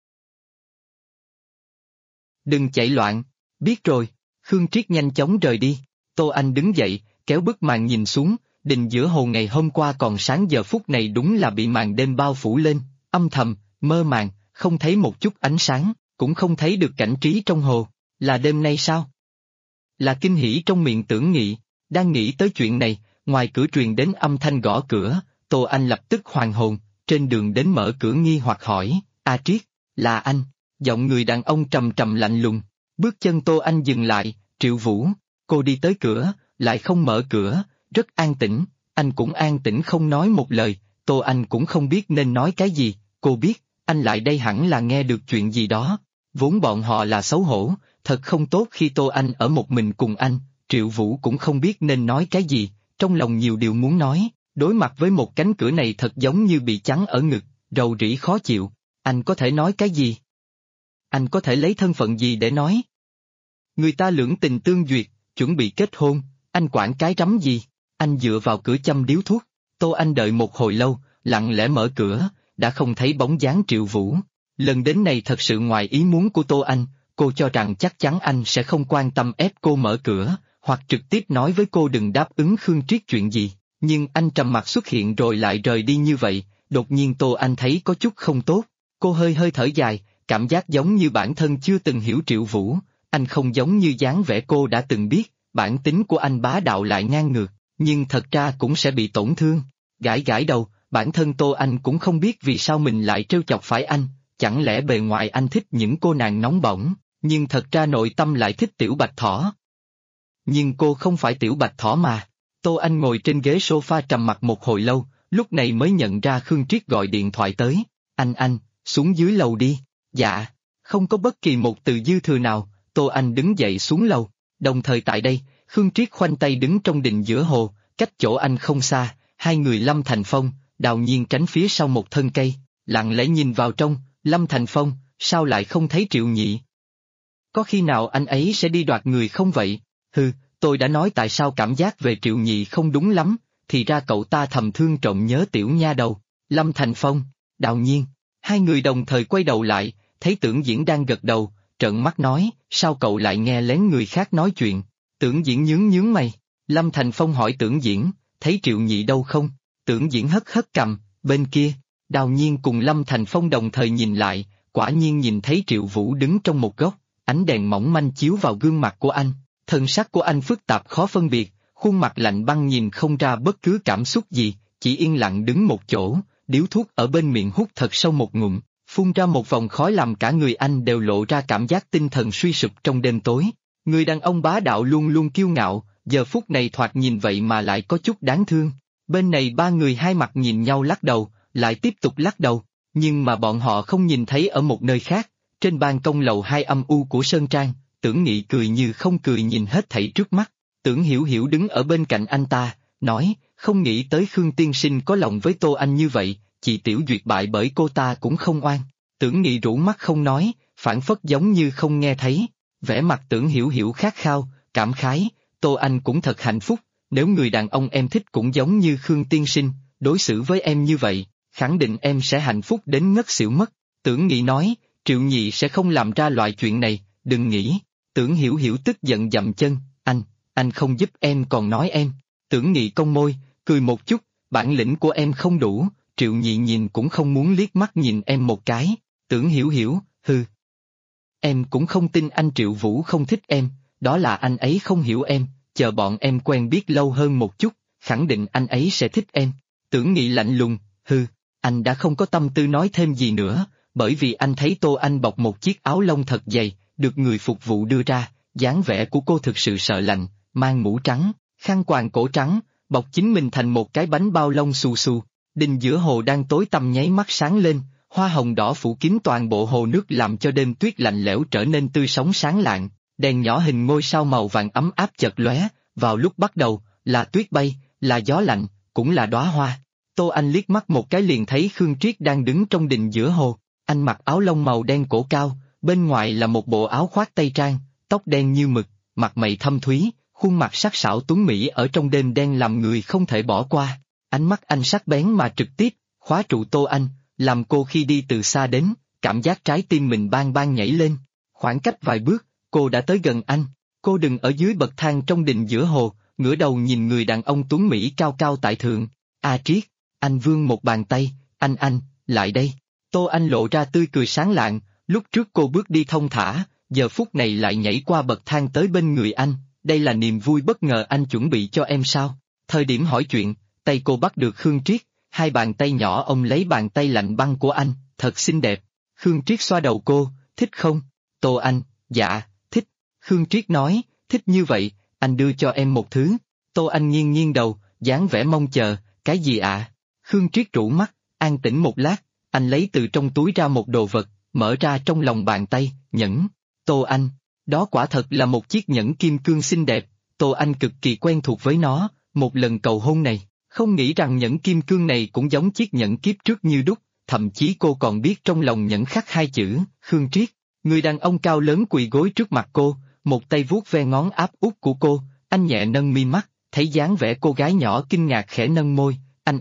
Đừng chạy loạn, biết rồi. Khương Triết nhanh chóng rời đi. Tô Anh đứng dậy, kéo bức màn nhìn xuống, đình giữa hồ ngày hôm qua còn sáng giờ phút này đúng là bị màn đêm bao phủ lên, âm thầm, mơ màng, không thấy một chút ánh sáng, cũng không thấy được cảnh trí trong hồ. Là đêm nay sao? Là kinh hỉ trong miệng Tưởng Nghị, đang nghĩ tới chuyện này, ngoài cửa truyền đến âm thanh gõ cửa, Tô Anh lập tức hoàn hồn, trên đường đến mở cửa nghi hoặc hỏi, Triết, là anh? Giọng người đàn ông trầm trầm lạnh lùng. Bước chân Tô Anh dừng lại, Triệu Vũ, cô đi tới cửa, lại không mở cửa, rất an tĩnh, anh cũng an tĩnh không nói một lời, Tô Anh cũng không biết nên nói cái gì, cô biết, anh lại đây hẳn là nghe được chuyện gì đó, vốn bọn họ là xấu hổ, thật không tốt khi Tô Anh ở một mình cùng anh, Triệu Vũ cũng không biết nên nói cái gì, trong lòng nhiều điều muốn nói, đối mặt với một cánh cửa này thật giống như bị chắn ở ngực, rầu rĩ khó chịu. Anh có thể nói cái gì? Anh có thể lấy thân phận gì để nói? Người ta lưỡng tình tương duyệt, chuẩn bị kết hôn, anh quản cái rắm gì? Anh dựa vào cửa châm điếu thuốc. Tô Anh đợi một hồi lâu, lặng lẽ mở cửa, đã không thấy bóng dáng Triệu Vũ. Lần đến này thật sự ngoài ý muốn của Tô Anh, cô cho rằng chắc chắn anh sẽ không quan tâm ép cô mở cửa, hoặc trực tiếp nói với cô đừng đáp ứng Khương Triết chuyện gì, nhưng anh trầm mặc xuất hiện rồi lại rời đi như vậy, đột nhiên Tô Anh thấy có chút không tốt, cô hơi hơi thở dài, cảm giác giống như bản thân chưa từng hiểu Triệu Vũ, anh không giống như dáng vẻ cô đã từng biết, bản tính của anh bá đạo lại ngang ngược, nhưng thật ra cũng sẽ bị tổn thương. Gãi gãi đầu, bản thân Tô Anh cũng không biết vì sao mình lại trêu chọc phải anh, chẳng lẽ bề ngoài anh thích những cô nàng nóng bỏng, nhưng thật ra nội tâm lại thích Tiểu Bạch Thỏ. Nhưng cô không phải Tiểu Bạch Thỏ mà. Tô Anh ngồi trên ghế sofa trầm mặc một hồi lâu, lúc này mới nhận ra Khương Triết gọi điện thoại tới. Anh, xuống dưới lầu đi. Dạ, không có bất kỳ một từ dư thừa nào, Tô Anh đứng dậy xuống lầu. Đồng thời tại đây, Khương Triết khoanh tay đứng trong đình giữa hồ, cách chỗ anh không xa, hai người Lâm Thành Phong, Đào Nhiên tránh phía sau một thân cây, lặng lẽ nhìn vào trong. Lâm Thành Phong, sao lại không thấy Triệu Nhị? Có khi nào anh ấy sẽ đi đoạt người không vậy? Hừ, tôi đã nói tại sao cảm giác về Triệu Nhị không đúng lắm, thì ra cậu ta thầm thương trộm nhớ tiểu nha đầu. Lâm Thành Phong, Đào Nhiên, hai người đồng thời quay đầu lại, thấy Tưởng Diễn đang gật đầu, trợn mắt nói, sao cậu lại nghe lén người khác nói chuyện? Tưởng Diễn nhướng nhướng mày. Lâm Thành Phong hỏi Tưởng Diễn, thấy Triệu Nhị đâu không? Tưởng Diễn hất hất cằm, bên kia. Đào Nhiên cùng Lâm Thành Phong đồng thời nhìn lại, quả nhiên nhìn thấy Triệu Vũ đứng trong một góc, ánh đèn mỏng manh chiếu vào gương mặt của anh, thân sắc của anh phức tạp khó phân biệt, khuôn mặt lạnh băng nhìn không ra bất cứ cảm xúc gì, chỉ yên lặng đứng một chỗ, điếu thuốc ở bên miệng hút thật sâu một ngụm, phun ra một vòng khói làm cả người anh đều lộ ra cảm giác tinh thần suy sụp trong đêm tối. Người đàn ông bá đạo luôn luôn kiêu ngạo, giờ phút này thoạt nhìn vậy mà lại có chút đáng thương. Bên này ba người hai mặt nhìn nhau lắc đầu, lại tiếp tục lắc đầu, nhưng mà bọn họ không nhìn thấy ở một nơi khác, trên ban công lầu 2 âm u của Sơn Trang, Tưởng Nghị cười như không cười nhìn hết thảy trước mắt. Tưởng Hiểu Hiểu đứng ở bên cạnh anh ta, nói, không nghĩ tới Khương tiên sinh có lòng với Tô Anh như vậy, chị Tiểu Duyệt bại bởi cô ta cũng không oan. Tưởng Nghị rũ mắt không nói, phản phất giống như không nghe thấy, vẻ mặt Tưởng Hiểu Hiểu khát khao, cảm khái, Tô Anh cũng thật hạnh phúc, nếu người đàn ông em thích cũng giống như Khương tiên sinh, đối xử với em như vậy, khẳng định em sẽ hạnh phúc đến ngất xỉu mất. Tưởng Nghị nói, Triệu Nhị sẽ không làm ra loại chuyện này, đừng nghĩ. Tưởng Hiểu Hiểu tức giận dậm chân, anh không giúp em còn nói em. Tưởng Nghị cong môi, cười một chút, bản lĩnh của em không đủ, Triệu Nhị nhìn cũng không muốn liếc mắt nhìn em một cái. Tưởng Hiểu Hiểu, hừ. Em cũng không tin anh Triệu Vũ không thích em, đó là anh ấy không hiểu em, chờ bọn em quen biết lâu hơn một chút, khẳng định anh ấy sẽ thích em. Tưởng Nghị lạnh lùng, hừ, anh đã không có tâm tư nói thêm gì nữa, bởi vì anh thấy Tô Anh bọc một chiếc áo lông thật dày, được người phục vụ đưa ra, dáng vẻ của cô thực sự sợ lạnh, mang mũ trắng, khăn quàng cổ trắng, bọc chính mình thành một cái bánh bao lông xù xù. Đình giữa hồ đang tối tăm nháy mắt sáng lên, hoa hồng đỏ phủ kín toàn bộ hồ nước làm cho đêm tuyết lạnh lẽo trở nên tươi sống sáng lạng, đèn nhỏ hình ngôi sao màu vàng ấm áp chợt lóe, vào lúc bắt đầu, là tuyết bay, là gió lạnh, cũng là đóa hoa. Tô Anh liếc mắt một cái liền thấy Khương Triết đang đứng trong đình giữa hồ, anh mặc áo lông màu đen cổ cao, bên ngoài là một bộ áo khoác tây trang, tóc đen như mực, mặt mày thâm thúy, khuôn mặt sắc sảo tuấn mỹ ở trong đêm đen làm người không thể bỏ qua. Ánh mắt anh sắc bén mà trực tiếp, khóa trụ Tô Anh, làm cô khi đi từ xa đến, cảm giác trái tim mình bang bang nhảy lên. Khoảng cách vài bước, cô đã tới gần anh, cô đứng ở dưới bậc thang trong đình giữa hồ, ngửa đầu nhìn người đàn ông tuấn mỹ cao cao tại thượng. A Triết, anh vươn một bàn tay, anh, lại đây. Tô Anh lộ ra tươi cười sáng lạng, lúc trước cô bước đi thông thả, giờ phút này lại nhảy qua bậc thang tới bên người anh, đây là niềm vui bất ngờ anh chuẩn bị cho em sao? Thời điểm hỏi chuyện, tay cô bắt được Khương Triết, hai bàn tay nhỏ ôm lấy bàn tay lạnh băng của anh, thật xinh đẹp. Khương Triết xoa đầu cô, thích không? Tô Anh, dạ, thích. Khương Triết nói, thích như vậy, anh đưa cho em một thứ. Tô Anh nghiêng nghiêng đầu, dáng vẻ mong chờ, cái gì ạ? Khương Triết rũ mắt, an tĩnh một lát, anh lấy từ trong túi ra một đồ vật, mở ra trong lòng bàn tay, nhẫn. Tô Anh, đó quả thật là một chiếc nhẫn kim cương xinh đẹp, Tô Anh cực kỳ quen thuộc với nó, một lần cầu hôn này, không nghĩ rằng nhẫn kim cương này cũng giống chiếc nhẫn kiếp trước như đúc, thậm chí cô còn biết trong lòng nhẫn khắc hai chữ, Khương Triết. Người đàn ông cao lớn quỳ gối trước mặt cô, một tay vuốt ve ngón áp út của cô, anh nhẹ nâng mi mắt, thấy dáng vẻ cô gái nhỏ kinh ngạc khẽ nâng môi,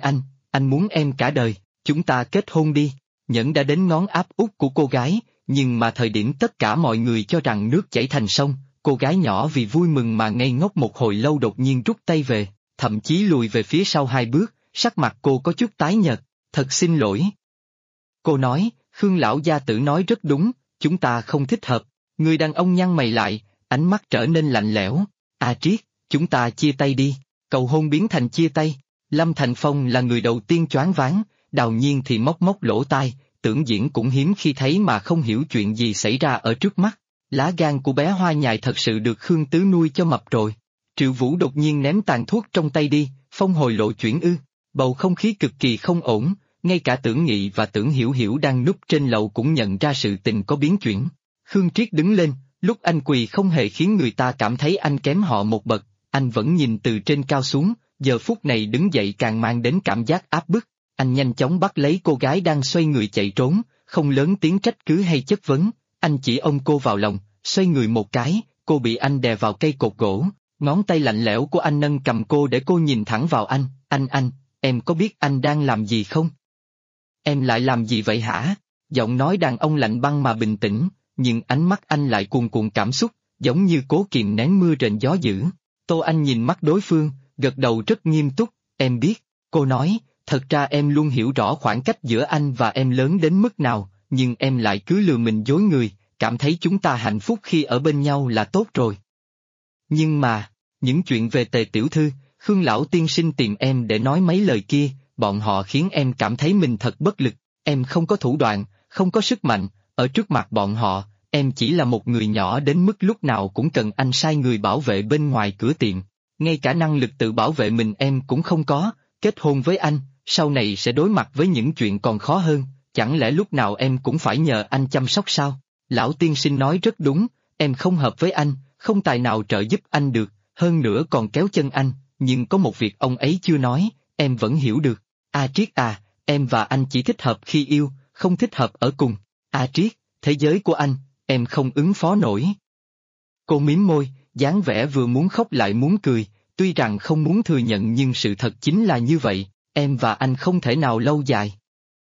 anh muốn em cả đời, chúng ta kết hôn đi. Nhẫn đã đến ngón áp út của cô gái, nhưng mà thời điểm tất cả mọi người cho rằng nước chảy thành sông, cô gái nhỏ vì vui mừng mà ngây ngốc một hồi lâu đột nhiên rút tay về, thậm chí lùi về phía sau 2 bước, sắc mặt cô có chút tái nhợt, thật xin lỗi. Cô nói, Khương lão gia tử nói rất đúng, chúng ta không thích hợp. Người đàn ông nhăn mày lại, ánh mắt trở nên lạnh lẽo. Triết, chúng ta chia tay đi. Cầu hôn biến thành chia tay. Lâm Thành Phong là người đầu tiên choáng váng, Đào Nhiên thì móc lỗ tai, Tưởng Diễn cũng hiếm khi thấy mà không hiểu chuyện gì xảy ra ở trước mắt. Lá gan của bé Hoa Nhài thật sự được Khương Tứ nuôi cho mập rồi. Triệu Vũ đột nhiên ném tàn thuốc trong tay đi, Phong hồi lộ chuyển ư. Bầu không khí cực kỳ không ổn, ngay cả Tưởng Nghị và Tưởng Hiểu Hiểu đang núp trên lầu cũng nhận ra sự tình có biến chuyển. Khương Triết đứng lên, lúc anh quỳ không hề khiến người ta cảm thấy anh kém họ một bậc, anh vẫn nhìn từ trên cao xuống, giờ phút này đứng dậy càng mang đến cảm giác áp bức. Anh nhanh chóng bắt lấy cô gái đang xoay người chạy trốn, không lớn tiếng trách cứ hay chất vấn, anh chỉ ôm cô vào lòng, xoay người một cái, cô bị anh đè vào cây cột gỗ, ngón tay lạnh lẽo của anh nâng cầm cô để cô nhìn thẳng vào anh, em có biết anh đang làm gì không? Em lại làm gì vậy hả? Giọng nói đàn ông lạnh băng mà bình tĩnh, nhưng ánh mắt anh lại cuồn cuộn cảm xúc, giống như cố kìm nén mưa rền gió dữ. Tô Anh nhìn mắt đối phương, gật đầu rất nghiêm túc, em biết, cô nói, thật ra em luôn hiểu rõ khoảng cách giữa anh và em lớn đến mức nào, nhưng em lại cứ lừa mình dối người, cảm thấy chúng ta hạnh phúc khi ở bên nhau là tốt rồi. Nhưng mà, những chuyện về Tề tiểu thư, Khương lão tiên sinh tìm em để nói mấy lời kia, bọn họ khiến em cảm thấy mình thật bất lực, em không có thủ đoạn, không có sức mạnh, ở trước mặt bọn họ, em chỉ là một người nhỏ đến mức lúc nào cũng cần anh sai người bảo vệ bên ngoài cửa tiệm, ngay cả năng lực tự bảo vệ mình em cũng không có, kết hôn với anh, sau này sẽ đối mặt với những chuyện còn khó hơn, chẳng lẽ lúc nào em cũng phải nhờ anh chăm sóc sao? Lão tiên sinh nói rất đúng, em không hợp với anh, không tài nào trợ giúp anh được, hơn nữa còn kéo chân anh, nhưng có một việc ông ấy chưa nói, em vẫn hiểu được. Triết em và anh chỉ thích hợp khi yêu, không thích hợp ở cùng. Triết, thế giới của anh, em không ứng phó nổi. Cô mím môi, dáng vẻ vừa muốn khóc lại muốn cười, tuy rằng không muốn thừa nhận nhưng sự thật chính là như vậy, em và anh không thể nào lâu dài.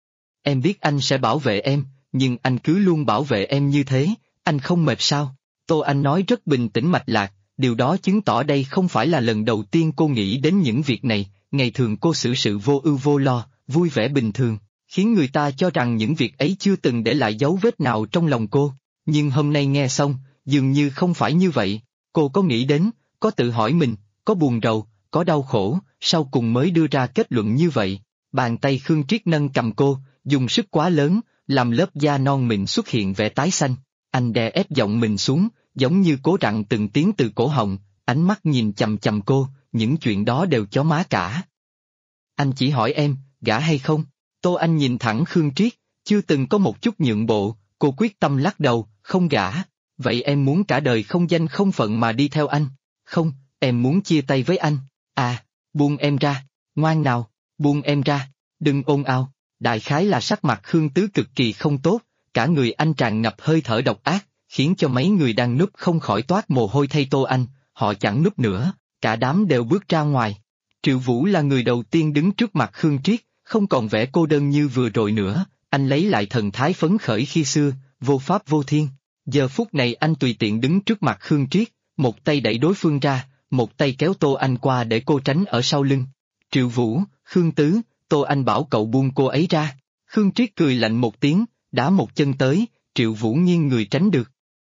Em biết anh sẽ bảo vệ em, nhưng anh cứ luôn bảo vệ em như thế, anh không mệt sao? Tô Anh nói rất bình tĩnh mạch lạc, điều đó chứng tỏ đây không phải là lần đầu tiên cô nghĩ đến những việc này, ngày thường cô xử sự vô ưu vô lo, vui vẻ bình thường, khiến người ta cho rằng những việc ấy chưa từng để lại dấu vết nào trong lòng cô, nhưng hôm nay nghe xong, dường như không phải như vậy, cô có nghĩ đến, có tự hỏi mình, có buồn rầu, có đau khổ, sau cùng mới đưa ra kết luận như vậy. Bàn tay Khương Triết nâng cầm cô, dùng sức quá lớn, làm lớp da non mịn xuất hiện vẻ tái xanh, anh đè ép giọng mình xuống, giống như cố rặn từng tiếng từ cổ họng, ánh mắt nhìn chằm chằm cô, những chuyện đó đều chó má cả. Anh chỉ hỏi em, gả hay không? Tô Anh nhìn thẳng Khương Triết, chưa từng có một chút nhượng bộ, cô quyết tâm lắc đầu, không gả. Vậy em muốn cả đời không danh không phận mà đi theo anh? Không, em muốn chia tay với anh. Buông em ra, ngoan nào, buông em ra, đừng ồn ào. Đại khái là sắc mặt Khương Tứ cực kỳ không tốt, cả người anh tràn ngập hơi thở độc ác, khiến cho mấy người đang núp không khỏi toát mồ hôi thay Tô Anh, họ chẳng núp nữa, cả đám đều bước ra ngoài. Triệu Vũ là người đầu tiên đứng trước mặt Khương Triết, không còn vẻ cô đơn như vừa rồi nữa, anh lấy lại thần thái phấn khởi khi xưa, vô pháp vô thiên. Giờ phút này anh tùy tiện đứng trước mặt Khương Triết, một tay đẩy đối phương ra, một tay kéo Tô Anh qua để cô tránh ở sau lưng. Triệu Vũ, Khương Tứ, Tô Anh bảo cậu buông cô ấy ra. Khương Triết cười lạnh một tiếng, đá một chân tới, Triệu Vũ nghiêng người tránh được.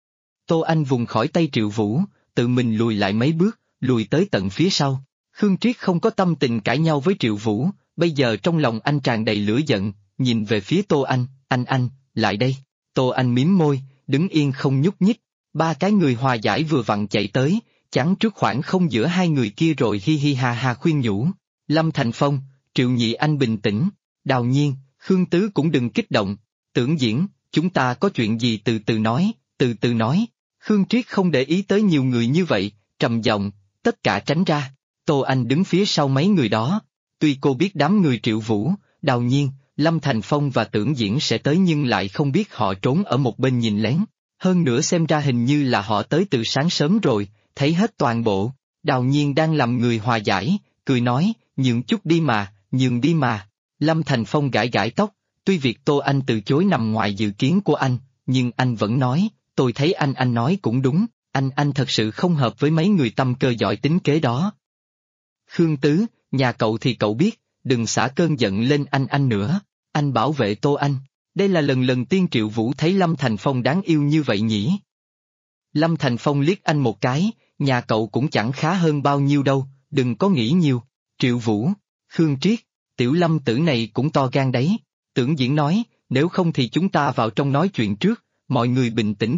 Tô Anh vùng khỏi tay Triệu Vũ, tự mình lùi lại mấy bước, lùi tới tận phía sau. Khương Triết không có tâm tình cãi nhau với Triệu Vũ, bây giờ trong lòng anh tràn đầy lửa giận, nhìn về phía Tô Anh, anh, lại đây. Tô Anh mím môi, đứng yên không nhúc nhích, ba cái người hòa giải vừa vặn chạy tới, chắn trước khoảng không giữa hai người kia rồi hi hi ha ha khuyên nhủ. Lâm Thành Phong, Triệu Nhị anh bình tĩnh, Đào Nhiên, Khương Tứ cũng đừng kích động, Tưởng Diễn, chúng ta có chuyện gì từ từ nói, từ từ nói. Khương Triết không để ý tới nhiều người như vậy, trầm giọng, tất cả tránh ra. Tô Anh đứng phía sau mấy người đó. Tuy cô biết đám người Triệu Vũ, Đào Nhiên, Lâm Thành Phong và Tưởng Diễn sẽ tới nhưng lại không biết họ trốn ở một bên nhìn lén. Hơn nữa xem ra hình như là họ tới từ sáng sớm rồi, thấy hết toàn bộ. Đào Nhiên đang làm người hòa giải, cười nói, nhường chút đi mà, nhường đi mà. Lâm Thành Phong gãi gãi tóc, tuy việc Tô Anh từ chối nằm ngoài dự kiến của anh, nhưng anh vẫn nói, tôi thấy anh nói cũng đúng, anh thật sự không hợp với mấy người tâm cơ giỏi tính kế đó. Khương Tứ, nhà cậu thì cậu biết, đừng xả cơn giận lên anh nữa, anh bảo vệ Tô Anh. Đây là lần tiên Triệu Vũ thấy Lâm Thành Phong đáng yêu như vậy nhỉ? Lâm Thành Phong liếc anh một cái, nhà cậu cũng chẳng khá hơn bao nhiêu đâu, đừng có nghĩ nhiều. Triệu Vũ, Khương Triết, tiểu Lâm tử này cũng to gan đấy. Tưởng Diễn nói, nếu không thì chúng ta vào trong nói chuyện trước, mọi người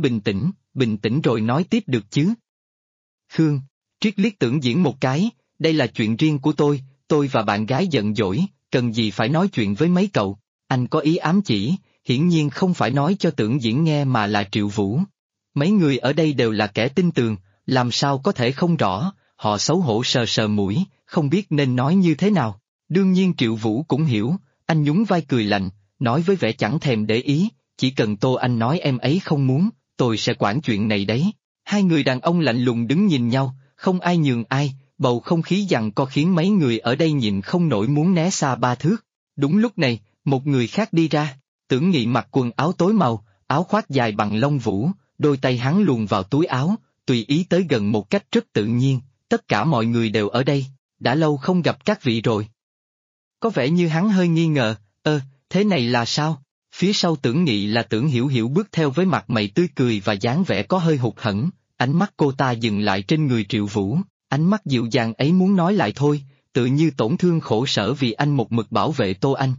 bình tĩnh rồi nói tiếp được chứ. Khương Triết liếc Tưởng Diễn một cái, đây là chuyện riêng của tôi và bạn gái giận dỗi, cần gì phải nói chuyện với mấy cậu. Anh có ý ám chỉ, hiển nhiên không phải nói cho Tưởng Diễn nghe mà là Triệu Vũ. Mấy người ở đây đều là kẻ tin tường, làm sao có thể không rõ, họ xấu hổ sờ sờ mũi, không biết nên nói như thế nào. Đương nhiên Triệu Vũ cũng hiểu, anh nhún vai cười lạnh, nói với vẻ chẳng thèm để ý, chỉ cần Tô Anh nói em ấy không muốn, tôi sẽ quản chuyện này đấy. Hai người đàn ông lạnh lùng đứng nhìn nhau, không ai nhường ai, bầu không khí giằng co khiến mấy người ở đây nhịn không nổi muốn né xa ba thước. Đúng lúc này, một người khác đi ra, Tưởng Nghị mặc quần áo tối màu, áo khoác dài bằng lông vũ, đôi tay hắn luồn vào túi áo, tùy ý tới gần một cách rất tự nhiên, tất cả mọi người đều ở đây, đã lâu không gặp các vị rồi. Có vẻ như hắn hơi nghi ngờ, thế này là sao? Phía sau Tưởng Nghị là Tưởng Hiểu Hiểu bước theo với mặt mày tươi cười và dáng vẻ có hơi hụt hẫng, ánh mắt cô ta dừng lại trên người Triệu Vũ, ánh mắt dịu dàng ấy muốn nói lại thôi, tự như tổn thương khổ sở vì anh một mực bảo vệ Tô Anh.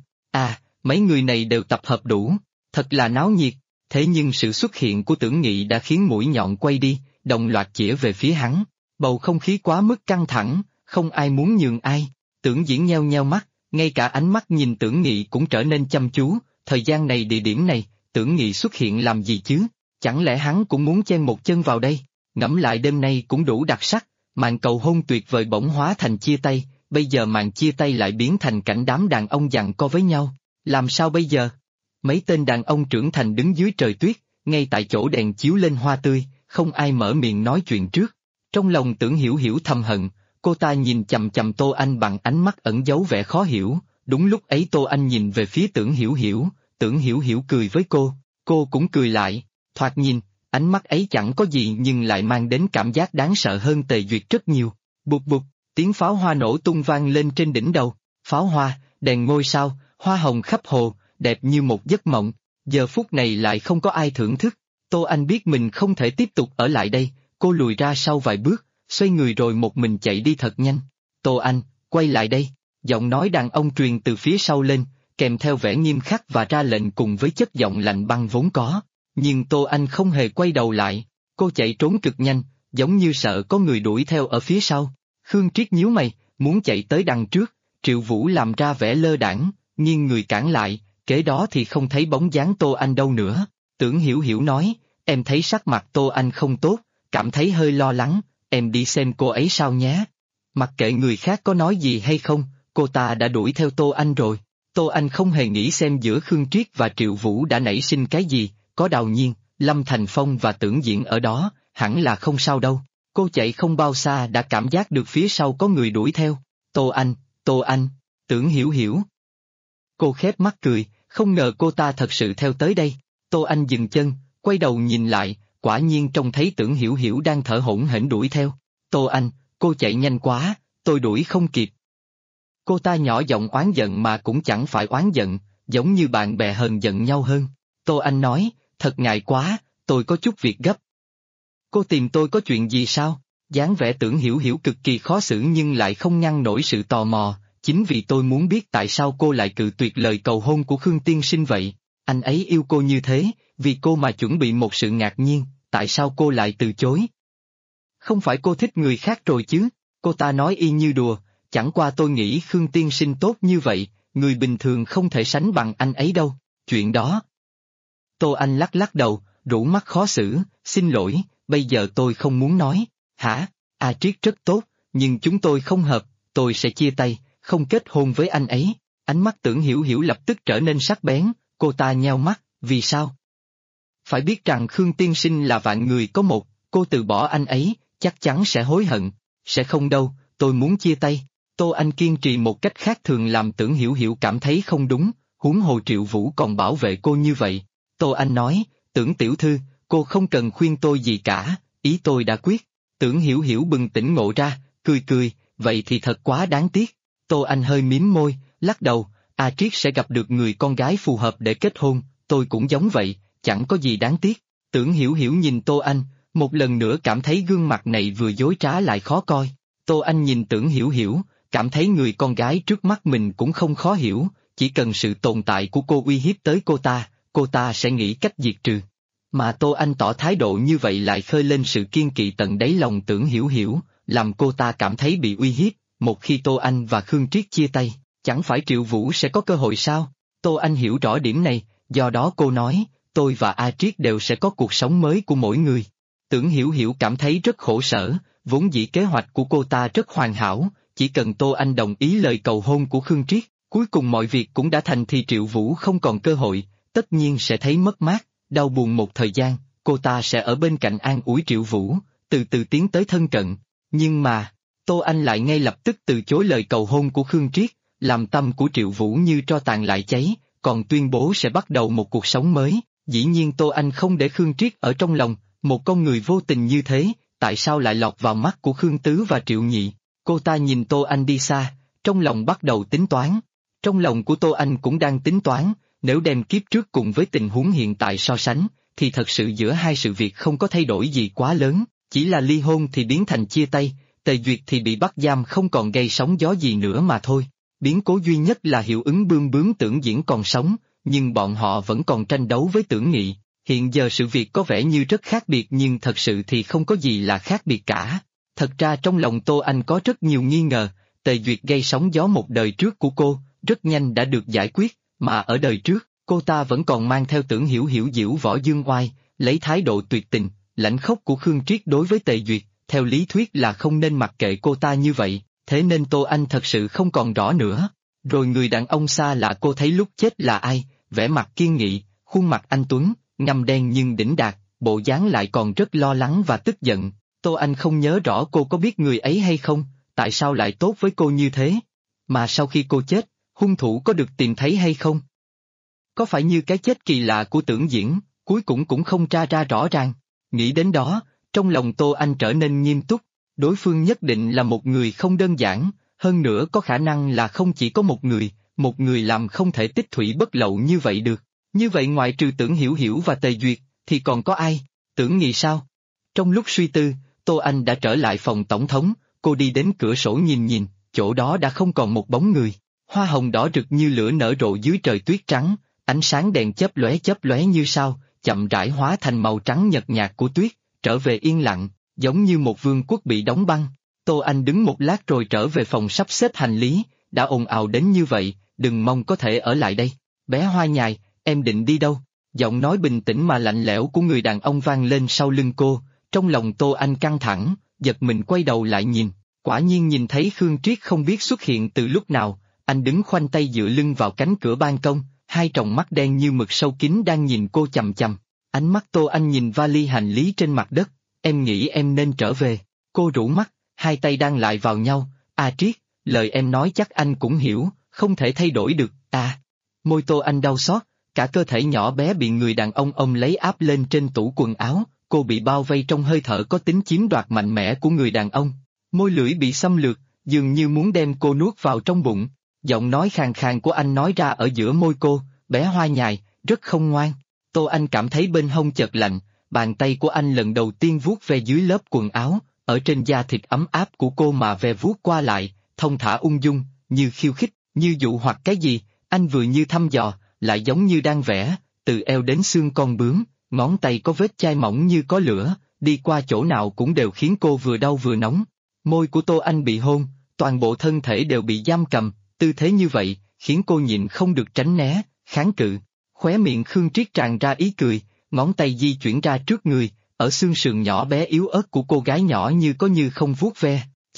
Mấy người này đều tập hợp đủ, thật là náo nhiệt, thế nhưng sự xuất hiện của Tưởng Nghị đã khiến mũi nhọn quay đi, đồng loạt chĩa về phía hắn, bầu không khí quá mức căng thẳng, không ai muốn nhường ai. Tưởng Diễn nheo nheo mắt, ngay cả ánh mắt nhìn Tưởng Nghị cũng trở nên chăm chú, thời gian này địa điểm này, Tưởng Nghị xuất hiện làm gì chứ, chẳng lẽ hắn cũng muốn chen một chân vào đây, ngẫm lại đêm nay cũng đủ đặc sắc, màn cầu hôn tuyệt vời bỗng hóa thành chia tay, bây giờ màn chia tay lại biến thành cảnh đám đàn ông giằng co với nhau, làm sao bây giờ? Mấy tên đàn ông trưởng thành đứng dưới trời tuyết, ngay tại chỗ đèn chiếu lên hoa tươi, không ai mở miệng nói chuyện trước. Trong lòng Tưởng Hiểu Hiểu thầm hận, cô ta nhìn chằm chằm Tô Anh bằng ánh mắt ẩn giấu vẻ khó hiểu, đúng lúc ấy Tô Anh nhìn về phía Tưởng Hiểu Hiểu cười với cô cũng cười lại, thoạt nhìn, ánh mắt ấy chẳng có gì nhưng lại mang đến cảm giác đáng sợ hơn Tề Duyệt rất nhiều. Bụp bụp, tiếng pháo hoa nổ tung vang lên trên đỉnh đầu, pháo hoa, đèn ngôi sao, hoa hồng khắp hồ, đẹp như một giấc mộng, giờ phút này lại không có ai thưởng thức. Tô Anh biết mình không thể tiếp tục ở lại đây, cô lùi ra sau vài bước, xoay người rồi một mình chạy đi thật nhanh. Tô Anh, quay lại đây, giọng nói đàn ông truyền từ phía sau lên, kèm theo vẻ nghiêm khắc và ra lệnh cùng với chất giọng lạnh băng vốn có. Nhưng Tô Anh không hề quay đầu lại, cô chạy trốn cực nhanh, giống như sợ có người đuổi theo ở phía sau. Khương Triết nhíu mày, muốn chạy tới đằng trước, Triệu Vũ làm ra vẻ lơ đãng, nhưng người cản lại, kế đó thì không thấy bóng dáng Tô Anh đâu nữa. Tưởng Hiểu Hiểu nói, em thấy sắc mặt Tô Anh không tốt, cảm thấy hơi lo lắng, em đi xem cô ấy sao nhé. Mặc kệ người khác có nói gì hay không, cô ta đã đuổi theo Tô Anh rồi. Tô Anh không hề nghĩ xem giữa Khương Triết và Triệu Vũ đã nảy sinh cái gì, có Đào Nhiên, Lâm Thành Phong và Tưởng Diễn ở đó, hẳn là không sao đâu. Cô chạy không bao xa đã cảm giác được phía sau có người đuổi theo. Tô Anh, Tưởng Hiểu Hiểu. Cô khép mắt cười, không ngờ cô ta thật sự theo tới đây. Tô Anh dừng chân, quay đầu nhìn lại, quả nhiên trông thấy Tưởng Hiểu Hiểu đang thở hổn hển đuổi theo. Tô Anh, cô chạy nhanh quá, tôi đuổi không kịp. Cô ta nhỏ giọng oán giận mà cũng chẳng phải oán giận, giống như bạn bè hờn giận nhau hơn. Tô Anh nói, thật ngại quá, tôi có chút việc gấp. Cô tìm tôi có chuyện gì sao? Dáng vẻ Tưởng Hiểu Hiểu cực kỳ khó xử nhưng lại không ngăn nổi sự tò mò, chính vì tôi muốn biết tại sao cô lại cự tuyệt lời cầu hôn của Khương tiên sinh vậy. Anh ấy yêu cô như thế, vì cô mà chuẩn bị một sự ngạc nhiên, tại sao cô lại từ chối? Không phải cô thích người khác rồi chứ? Cô ta nói y như đùa, chẳng qua tôi nghĩ Khương tiên sinh tốt như vậy, người bình thường không thể sánh bằng anh ấy đâu, chuyện đó. Tô Anh lắc lắc đầu, rũ mắt khó xử, xin lỗi, bây giờ tôi không muốn nói. Hả? Triết rất tốt, nhưng chúng tôi không hợp, tôi sẽ chia tay, không kết hôn với anh ấy. Ánh mắt Tưởng Hiểu Hiểu lập tức trở nên sắc bén, cô ta nheo mắt, vì sao? Phải biết rằng Khương tiên sinh là vạn người có một, cô từ bỏ anh ấy, chắc chắn sẽ hối hận. Sẽ không đâu, tôi muốn chia tay. Tô Anh kiên trì một cách khác thường làm Tưởng Hiểu Hiểu cảm thấy không đúng, huống hồ Triệu Vũ còn bảo vệ cô như vậy. Tô Anh nói, Tưởng tiểu thư, cô không cần khuyên tôi gì cả, ý tôi đã quyết. Tưởng Hiểu Hiểu bừng tỉnh ngộ ra, cười cười, vậy thì thật quá đáng tiếc. Tô Anh hơi mím môi, lắc đầu, A Triết sẽ gặp được người con gái phù hợp để kết hôn, tôi cũng giống vậy, chẳng có gì đáng tiếc. Tưởng Hiểu Hiểu nhìn Tô Anh, một lần nữa cảm thấy gương mặt này vừa dối trá lại khó coi. Tô Anh nhìn Tưởng Hiểu Hiểu, cảm thấy người con gái trước mắt mình cũng không khó hiểu, chỉ cần sự tồn tại của cô uy hiếp tới cô ta sẽ nghĩ cách diệt trừ. Mà Tô Anh tỏ thái độ như vậy lại khơi lên sự kiên kỵ tận đáy lòng Tưởng Hiểu Hiểu, làm cô ta cảm thấy bị uy hiếp. Một khi Tô Anh và Khương Triết chia tay, chẳng phải Triệu Vũ sẽ có cơ hội sao? Tô Anh hiểu rõ điểm này, do đó cô nói, tôi và A Triết đều sẽ có cuộc sống mới của mỗi người. Tưởng Hiểu Hiểu cảm thấy rất khổ sở, vốn dĩ kế hoạch của cô ta rất hoàn hảo, chỉ cần Tô Anh đồng ý lời cầu hôn của Khương Triết, cuối cùng mọi việc cũng đã thành thì Triệu Vũ không còn cơ hội, tất nhiên sẽ thấy mất mát, đau buồn một thời gian, cô ta sẽ ở bên cạnh an ủi Triệu Vũ, từ từ tiến tới thân cận. Nhưng mà, Tô Anh lại ngay lập tức từ chối lời cầu hôn của Khương Triết, làm tâm của Triệu Vũ như tro tàn lại cháy, còn tuyên bố sẽ bắt đầu một cuộc sống mới. Dĩ nhiên Tô Anh không để Khương Triết ở trong lòng, một con người vô tình như thế, tại sao lại lọt vào mắt của Khương Tứ và Triệu Nhị? Cô ta nhìn Tô Anh đi xa, trong lòng bắt đầu tính toán. Trong lòng của Tô Anh cũng đang tính toán, nếu đem kiếp trước cùng với tình huống hiện tại so sánh, thì thật sự giữa hai sự việc không có thay đổi gì quá lớn, chỉ là ly hôn thì biến thành chia tay, Tề Duyệt thì bị bắt giam không còn gây sóng gió gì nữa mà thôi. Biến cố duy nhất là hiệu ứng Bươm Bướm Tưởng Diễn còn sống, nhưng bọn họ vẫn còn tranh đấu với Tưởng Nghị. Hiện giờ sự việc có vẻ như rất khác biệt nhưng thật sự thì không có gì là khác biệt cả. Thật ra trong lòng Tô Anh có rất nhiều nghi ngờ, Tề Duyệt gây sóng gió một đời trước của cô, rất nhanh đã được giải quyết, mà ở đời trước, cô ta vẫn còn mang theo Tưởng Hiểu Hiểu diễu võ dương oai, lấy thái độ tuyệt tình, lãnh khốc của Khương Triết đối với Tề Duyệt, theo lý thuyết là không nên mặc kệ cô ta như vậy, thế nên Tô Anh thật sự không còn rõ nữa. Rồi người đàn ông xa lạ cô thấy lúc chết là ai, vẻ mặt kiên nghị, khuôn mặt anh tuấn, ngăm đen nhưng đỉnh đạt, bộ dáng lại còn rất lo lắng và tức giận. Tô Anh không nhớ rõ cô có biết người ấy hay không, tại sao lại tốt với cô như thế? Mà sau khi cô chết, hung thủ có được tìm thấy hay không? Có phải như cái chết kỳ lạ của Tưởng Diễn, cuối cùng cũng không tra ra rõ ràng? Nghĩ đến đó, trong lòng Tô Anh trở nên nghiêm túc, đối phương nhất định là một người không đơn giản, hơn nữa có khả năng là không chỉ có một người làm không thể tích thủy bất lậu như vậy được. Như vậy ngoại trừ Tưởng Hiểu Hiểu và Tề Duyệt, thì còn có ai? Tưởng Nghị sao? Trong lúc suy tư, Tô Anh đã trở lại phòng tổng thống, cô đi đến cửa sổ nhìn, chỗ đó đã không còn một bóng người. Hoa hồng đỏ rực như lửa nở rộ dưới trời tuyết trắng, ánh sáng đèn chớp lóe như sao, chậm rãi hóa thành màu trắng nhợt nhạt của tuyết, trở về yên lặng, giống như một vương quốc bị đóng băng. Tô Anh đứng một lát rồi trở về phòng sắp xếp hành lý, đã ồn ào đến như vậy, đừng mong có thể ở lại đây. Bé Hoa Nhài, em định đi đâu? Giọng nói bình tĩnh mà lạnh lẽo của người đàn ông vang lên sau lưng cô, trong lòng Tô Anh căng thẳng, giật mình quay đầu lại nhìn, quả nhiên nhìn thấy Khương Triết không biết xuất hiện từ lúc nào, anh đứng khoanh tay dựa lưng vào cánh cửa ban công, hai tròng mắt đen như mực sâu kín đang nhìn cô chằm chằm. Ánh mắt Tô Anh nhìn vali hành lý trên mặt đất, em nghĩ em nên trở về. Cô rũ mắt, hai tay đang lại vào nhau, Triết, lời em nói chắc anh cũng hiểu, không thể thay đổi được, Môi Tô Anh đau xót, cả cơ thể nhỏ bé bị người đàn ông ôm lấy áp lên trên tủ quần áo, cô bị bao vây trong hơi thở có tính chiếm đoạt mạnh mẽ của người đàn ông. Môi lưỡi bị xâm lược, dường như muốn đem cô nuốt vào trong bụng. Giọng nói khàn khàn của anh nói ra ở giữa môi cô, bé Hoa Nhài, rất không ngoan. Tô Anh cảm thấy bên hông chợt lạnh, bàn tay của anh lần đầu tiên vuốt ve dưới lớp quần áo, ở trên da thịt ấm áp của cô mà ve vuốt qua lại, thông thả ung dung, như khiêu khích, như dụ hoặc cái gì, anh vừa như thăm dò, lại giống như đang vẽ, từ eo đến xương con bướm, ngón tay có vết chai mỏng như có lửa, đi qua chỗ nào cũng đều khiến cô vừa đau vừa nóng. Môi của Tô Anh bị hôn, toàn bộ thân thể đều bị giam cầm, tư thế như vậy, khiến cô nhịn không được tránh né, kháng cự. Khóe miệng Khương Triết tràn ra ý cười, ngón tay di chuyển ra trước người, ở xương sườn nhỏ bé yếu ớt của cô gái nhỏ như có như không vuốt ve,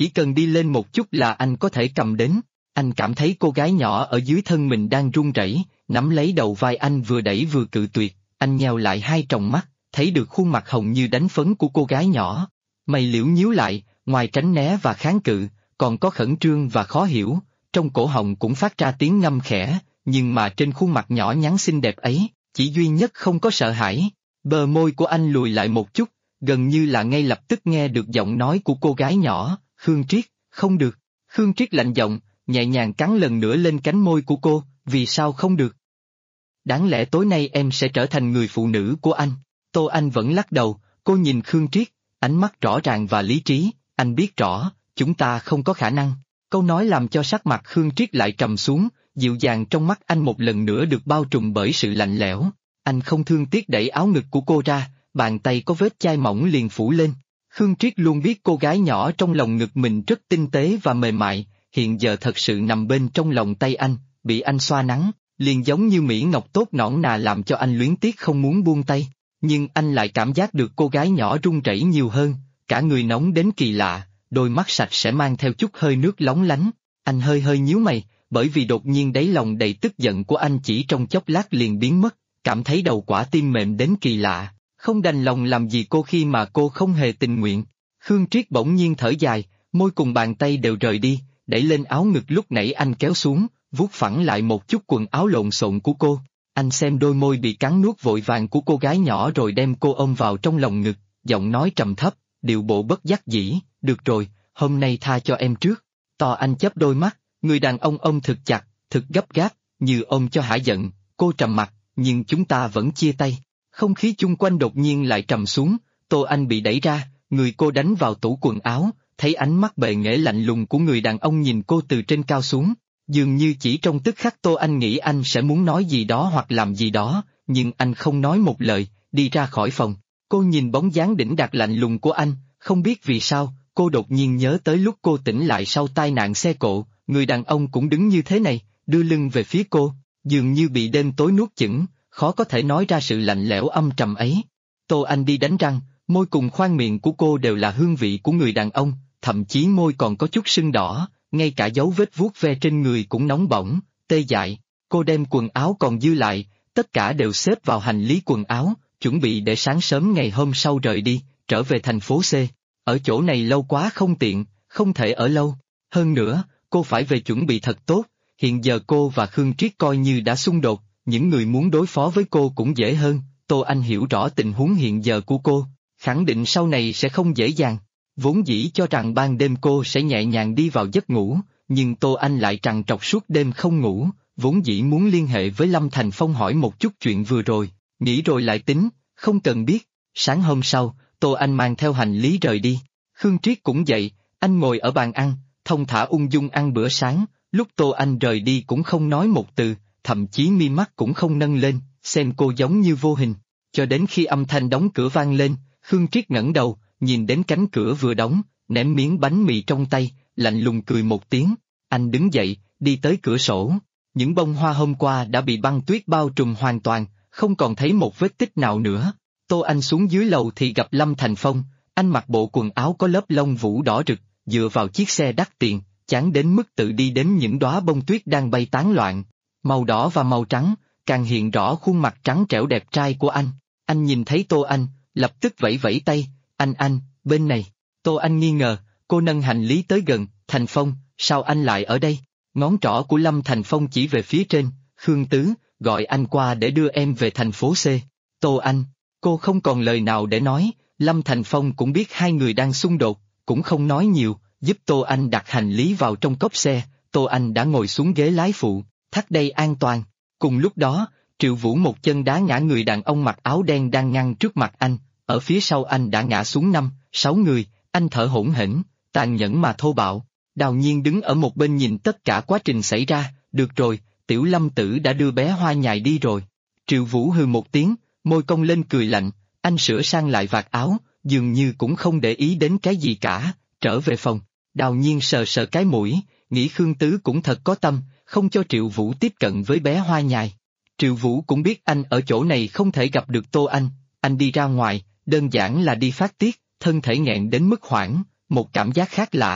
chỉ cần đi lên một chút là anh có thể cầm đến. Anh cảm thấy cô gái nhỏ ở dưới thân mình đang run rẩy, nắm lấy đầu vai anh vừa đẩy vừa cự tuyệt, anh nheo lại hai tròng mắt, thấy được khuôn mặt hồng như đánh phấn của cô gái nhỏ. Mày liễu nhíu lại, ngoài tránh né và kháng cự, còn có khẩn trương và khó hiểu, trong cổ họng cũng phát ra tiếng ngâm khẽ, nhưng mà trên khuôn mặt nhỏ nhắn xinh đẹp ấy, chỉ duy nhất không có sợ hãi. Bờ môi của anh lùi lại một chút, gần như là ngay lập tức nghe được giọng nói của cô gái nhỏ, Khương Triết, không được. Khương Triết lạnh giọng, nhẹ nhàng cắn lần nữa lên cánh môi của cô, vì sao không được? Đáng lẽ tối nay em sẽ trở thành người phụ nữ của anh. Tô Anh vẫn lắc đầu, cô nhìn Khương Triết, ánh mắt rõ ràng và lý trí, anh biết rõ, chúng ta không có khả năng. Câu nói làm cho sắc mặt Khương Triết lại trầm xuống, dịu dàng trong mắt anh một lần nữa được bao trùm bởi sự lạnh lẽo. Anh không thương tiếc đẩy áo ngực của cô ra, bàn tay có vết chai mỏng liền phủ lên. Khương Triết luôn biết cô gái nhỏ trong lòng ngực mình rất tinh tế và mềm mại, hiện giờ thật sự nằm bên trong lòng tay anh, bị anh xoa nắng, liền giống như mỹ ngọc tốt nõn nà làm cho anh luyến tiếc không muốn buông tay. Nhưng anh lại cảm giác được cô gái nhỏ run rẩy nhiều hơn, cả người nóng đến kỳ lạ, đôi mắt sạch sẽ mang theo chút hơi nước lóng lánh. Anh hơi hơi nhíu mày, bởi vì đột nhiên đáy lòng đầy tức giận của anh chỉ trong chốc lát liền biến mất, cảm thấy đầu quả tim mềm đến kỳ lạ, không đành lòng làm gì cô khi mà cô không hề tình nguyện. Khương Triết bỗng nhiên thở dài, môi cùng bàn tay đều rời đi, đẩy lên áo ngực lúc nãy anh kéo xuống, vuốt phẳng lại một chút quần áo lộn xộn của cô. Anh xem đôi môi bị cắn nuốt vội vàng của cô gái nhỏ rồi đem cô ôm vào trong lòng ngực, giọng nói trầm thấp, điệu bộ bất đắc dĩ, được rồi, hôm nay tha cho em trước. To anh chớp đôi mắt, người đàn ông ôm thực chặt, thực gấp gáp, như ôm cho hả giận, cô trầm mặt, nhưng chúng ta vẫn chia tay. Không khí chung quanh đột nhiên lại trầm xuống, Tô Anh bị đẩy ra, người cô đánh vào tủ quần áo, thấy ánh mắt bệ nghệ lạnh lùng của người đàn ông nhìn cô từ trên cao xuống. Dường như chỉ trong tức khắc Tô Anh nghĩ anh sẽ muốn nói gì đó hoặc làm gì đó, nhưng anh không nói một lời, đi ra khỏi phòng. Cô nhìn bóng dáng đĩnh đạc lạnh lùng của anh, không biết vì sao, cô đột nhiên nhớ tới lúc cô tỉnh lại sau tai nạn xe cộ, người đàn ông cũng đứng như thế này, đưa lưng về phía cô, dường như bị đêm tối nuốt chửng, khó có thể nói ra sự lạnh lẽo âm trầm ấy. Tô Anh đi đánh răng, môi cùng khoang miệng của cô đều là hương vị của người đàn ông, thậm chí môi còn có chút sưng đỏ, ngay cả dấu vết vuốt ve trên người cũng nóng bỏng, tê dại. Cô đem quần áo còn dư lại, tất cả đều xếp vào hành lý quần áo, chuẩn bị để sáng sớm ngày hôm sau rời đi, trở về thành phố C. Ở chỗ này lâu quá không tiện, không thể ở lâu. Hơn nữa, cô phải về chuẩn bị thật tốt, hiện giờ cô và Khương Triết coi như đã xung đột, những người muốn đối phó với cô cũng dễ hơn. Tô Anh hiểu rõ tình huống hiện giờ của cô, khẳng định sau này sẽ không dễ dàng. Vốn dĩ cho rằng ban đêm cô sẽ nhẹ nhàng đi vào giấc ngủ, nhưng Tô Anh lại trằn trọc suốt đêm không ngủ, vốn dĩ muốn liên hệ với Lâm Thành Phong hỏi một chút chuyện vừa rồi, nghĩ rồi lại tính, không cần biết. Sáng hôm sau, Tô Anh mang theo hành lý rời đi. Khương Triết cũng dậy, anh ngồi ở bàn ăn, thong thả ung dung ăn bữa sáng, lúc Tô Anh rời đi cũng không nói một từ, thậm chí mi mắt cũng không nâng lên, xem cô giống như vô hình. Cho đến khi âm thanh đóng cửa vang lên, Khương Triết ngẩng đầu, nhìn đến cánh cửa vừa đóng, ném miếng bánh mì trong tay, lạnh lùng cười một tiếng. Anh đứng dậy, đi tới cửa sổ. Những bông hoa hôm qua đã bị băng tuyết bao trùm hoàn toàn, không còn thấy một vết tích nào nữa. Tô Anh xuống dưới lầu thì gặp Lâm Thành Phong, anh mặc bộ quần áo có lớp lông vũ đỏ rực, dựa vào chiếc xe đắt tiền, chán đến mức tự đi đến những đóa bông tuyết đang bay tán loạn. Màu đỏ và màu trắng, càng hiện rõ khuôn mặt trắng trẻo đẹp trai của anh. Anh nhìn thấy Tô Anh, lập tức vẫy vẫy tay, anh, bên này. Tô Anh nghi ngờ, cô nâng hành lý tới gần, Thành Phong, sao anh lại ở đây? Ngón trỏ của Lâm Thành Phong chỉ về phía trên, Khương Tứ, gọi anh qua để đưa em về thành phố C. Tô Anh, cô không còn lời nào để nói, Lâm Thành Phong cũng biết hai người đang xung đột, cũng không nói nhiều, giúp Tô Anh đặt hành lý vào trong cốp xe. Tô Anh đã ngồi xuống ghế lái phụ, thắt dây an toàn. Cùng lúc đó, Triệu Vũ một chân đá ngã người đàn ông mặc áo đen đang ngăn trước mặt anh, ở phía sau anh đã ngã xuống 5-6 người, anh thở hổn hển, tàn nhẫn mà thô bạo. Đào Nhiên đứng ở một bên nhìn tất cả quá trình xảy ra, được rồi, Tiểu Lâm Tử đã đưa bé Hoa Nhài đi rồi. Triệu Vũ hừ một tiếng, môi cong lên cười lạnh, anh sửa sang lại vạt áo, dường như cũng không để ý đến cái gì cả, trở về phòng. Đào Nhiên sờ sờ cái mũi, nghĩ Khương Tứ cũng thật có tâm, không cho Triệu Vũ tiếp cận với bé Hoa Nhài. Triệu Vũ cũng biết anh ở chỗ này không thể gặp được Tô anh đi ra ngoài, đơn giản là đi phát tiết, thân thể nghẹn đến mức hoảng, một cảm giác khác lạ,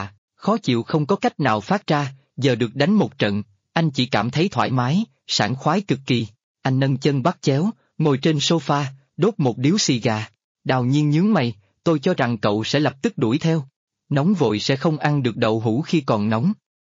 Khó chịu không có cách nào phát ra, giờ được đánh một trận, anh chỉ cảm thấy thoải mái, sảng khoái cực kỳ. Anh nâng chân bắt chéo, ngồi trên sofa, đốt một điếu xì gà. Đào Nhiên nhướng mày, tôi cho rằng cậu sẽ lập tức đuổi theo. Nóng vội sẽ không ăn được đậu hũ khi còn nóng.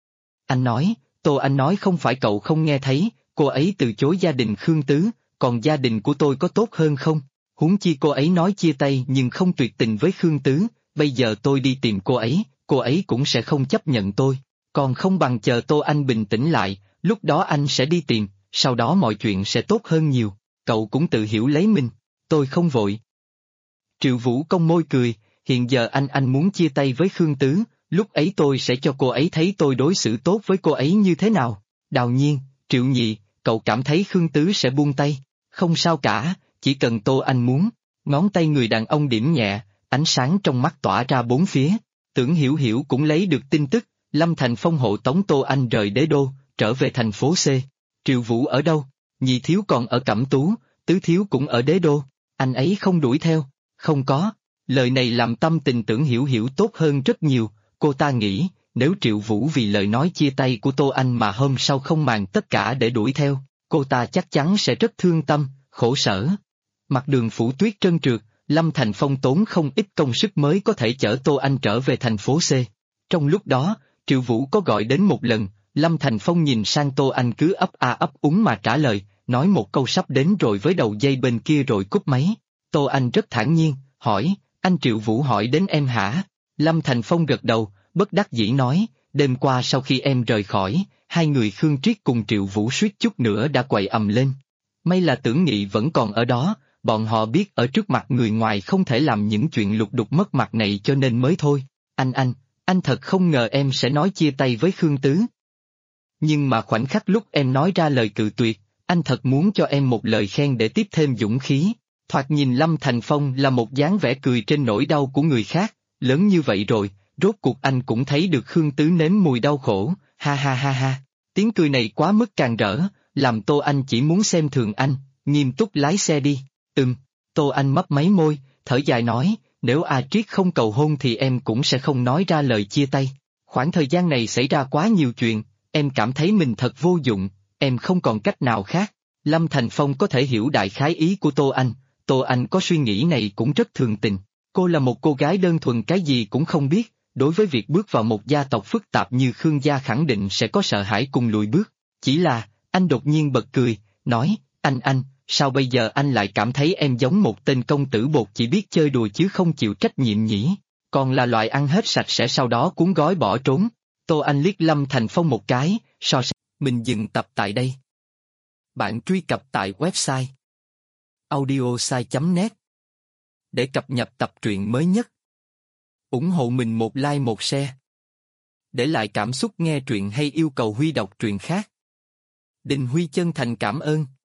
Anh nói, anh nói không phải cậu không nghe thấy, cô ấy từ chối gia đình Khương Tứ, còn gia đình của tôi có tốt hơn không? Huống chi cô ấy nói chia tay nhưng không tuyệt tình với Khương Tứ, bây giờ tôi đi tìm cô ấy cũng sẽ không chấp nhận tôi. Còn không bằng chờ Tô Anh bình tĩnh lại, lúc đó anh sẽ đi tìm, sau đó mọi chuyện sẽ tốt hơn nhiều, cậu cũng tự hiểu lấy mình, tôi không vội. Triệu Vũ cong môi cười, hiện giờ anh muốn chia tay với Khương Tứ, lúc ấy tôi sẽ cho cô ấy thấy tôi đối xử tốt với cô ấy như thế nào. Đào Nhiên, Triệu Nhị, cậu cảm thấy Khương Tứ sẽ buông tay? Không sao cả, chỉ cần Tô Anh muốn. Ngón tay người đàn ông điểm nhẹ, ánh sáng trong mắt tỏa ra bốn phía. Tưởng Hiểu Hiểu cũng lấy được tin tức, Lâm Thành Phong hộ tống Tô Anh rời đế đô, trở về thành phố C. Triệu Vũ ở đâu? Nhị thiếu còn ở Cẩm Tú, tứ thiếu cũng ở đế đô, anh ấy không đuổi theo. Không có. Lời này làm tâm tình Tưởng Hiểu Hiểu tốt hơn rất nhiều, cô ta nghĩ, nếu Triệu Vũ vì lời nói chia tay của Tô Anh mà hôm sau không màng tất cả để đuổi theo, cô ta chắc chắn sẽ rất thương tâm, khổ sở. Mặt đường phủ tuyết trơn trượt, Lâm Thành Phong tốn không ít công sức mới có thể chở Tô Anh trở về thành phố C. Trong lúc đó, Triệu Vũ có gọi đến một lần, Lâm Thành Phong nhìn sang Tô Anh cứ ấp a ấp úng mà trả lời, nói một câu sắp đến rồi với đầu dây bên kia rồi cúp máy. Tô Anh rất thản nhiên, hỏi, anh Triệu Vũ hỏi đến em hả? Lâm Thành Phong gật đầu, bất đắc dĩ nói, đêm qua sau khi em rời khỏi, hai người Khương Triết cùng Triệu Vũ suýt chút nữa đã quậy ầm lên. May là Tưởng Nghị vẫn còn ở đó, bọn họ biết ở trước mặt người ngoài không thể làm những chuyện lục đục mất mặt này cho nên mới thôi. Anh thật không ngờ em sẽ nói chia tay với Khương Tứ. Nhưng mà khoảnh khắc lúc em nói ra lời cự tuyệt, anh thật muốn cho em một lời khen để tiếp thêm dũng khí. Thoạt nhìn Lâm Thành Phong là một dáng vẻ cười trên nỗi đau của người khác, lớn như vậy rồi, rốt cuộc anh cũng thấy được Khương Tứ nếm mùi đau khổ, ha ha ha ha. Tiếng cười này quá mức càng rỡ, làm Tô Anh chỉ muốn xem thường anh, nghiêm túc lái xe đi. Tô Anh mấp máy môi, thở dài nói, nếu A Triết không cầu hôn thì em cũng sẽ không nói ra lời chia tay. Khoảng thời gian này xảy ra quá nhiều chuyện, em cảm thấy mình thật vô dụng, em không còn cách nào khác. Lâm Thành Phong có thể hiểu đại khái ý của Tô Anh có suy nghĩ này cũng rất thường tình. Cô là một cô gái đơn thuần cái gì cũng không biết, đối với việc bước vào một gia tộc phức tạp như Khương gia khẳng định sẽ có sợ hãi cùng lùi bước. Chỉ là, anh đột nhiên bật cười, nói, anh, sao bây giờ anh lại cảm thấy em giống một tên công tử bột chỉ biết chơi đùa chứ không chịu trách nhiệm nhỉ? Còn là loại ăn hết sạch sẽ sau đó cuốn gói bỏ trốn. Tô Anh liếc Lâm Thành Phong một cái, so sánh. Mình dừng tập tại đây. Bạn truy cập tại website audiosai.net để cập nhật tập truyện mới nhất. Ủng hộ mình một like một share. Để lại cảm xúc nghe truyện hay yêu cầu Huy đọc truyện khác. Đình Huy chân thành cảm ơn.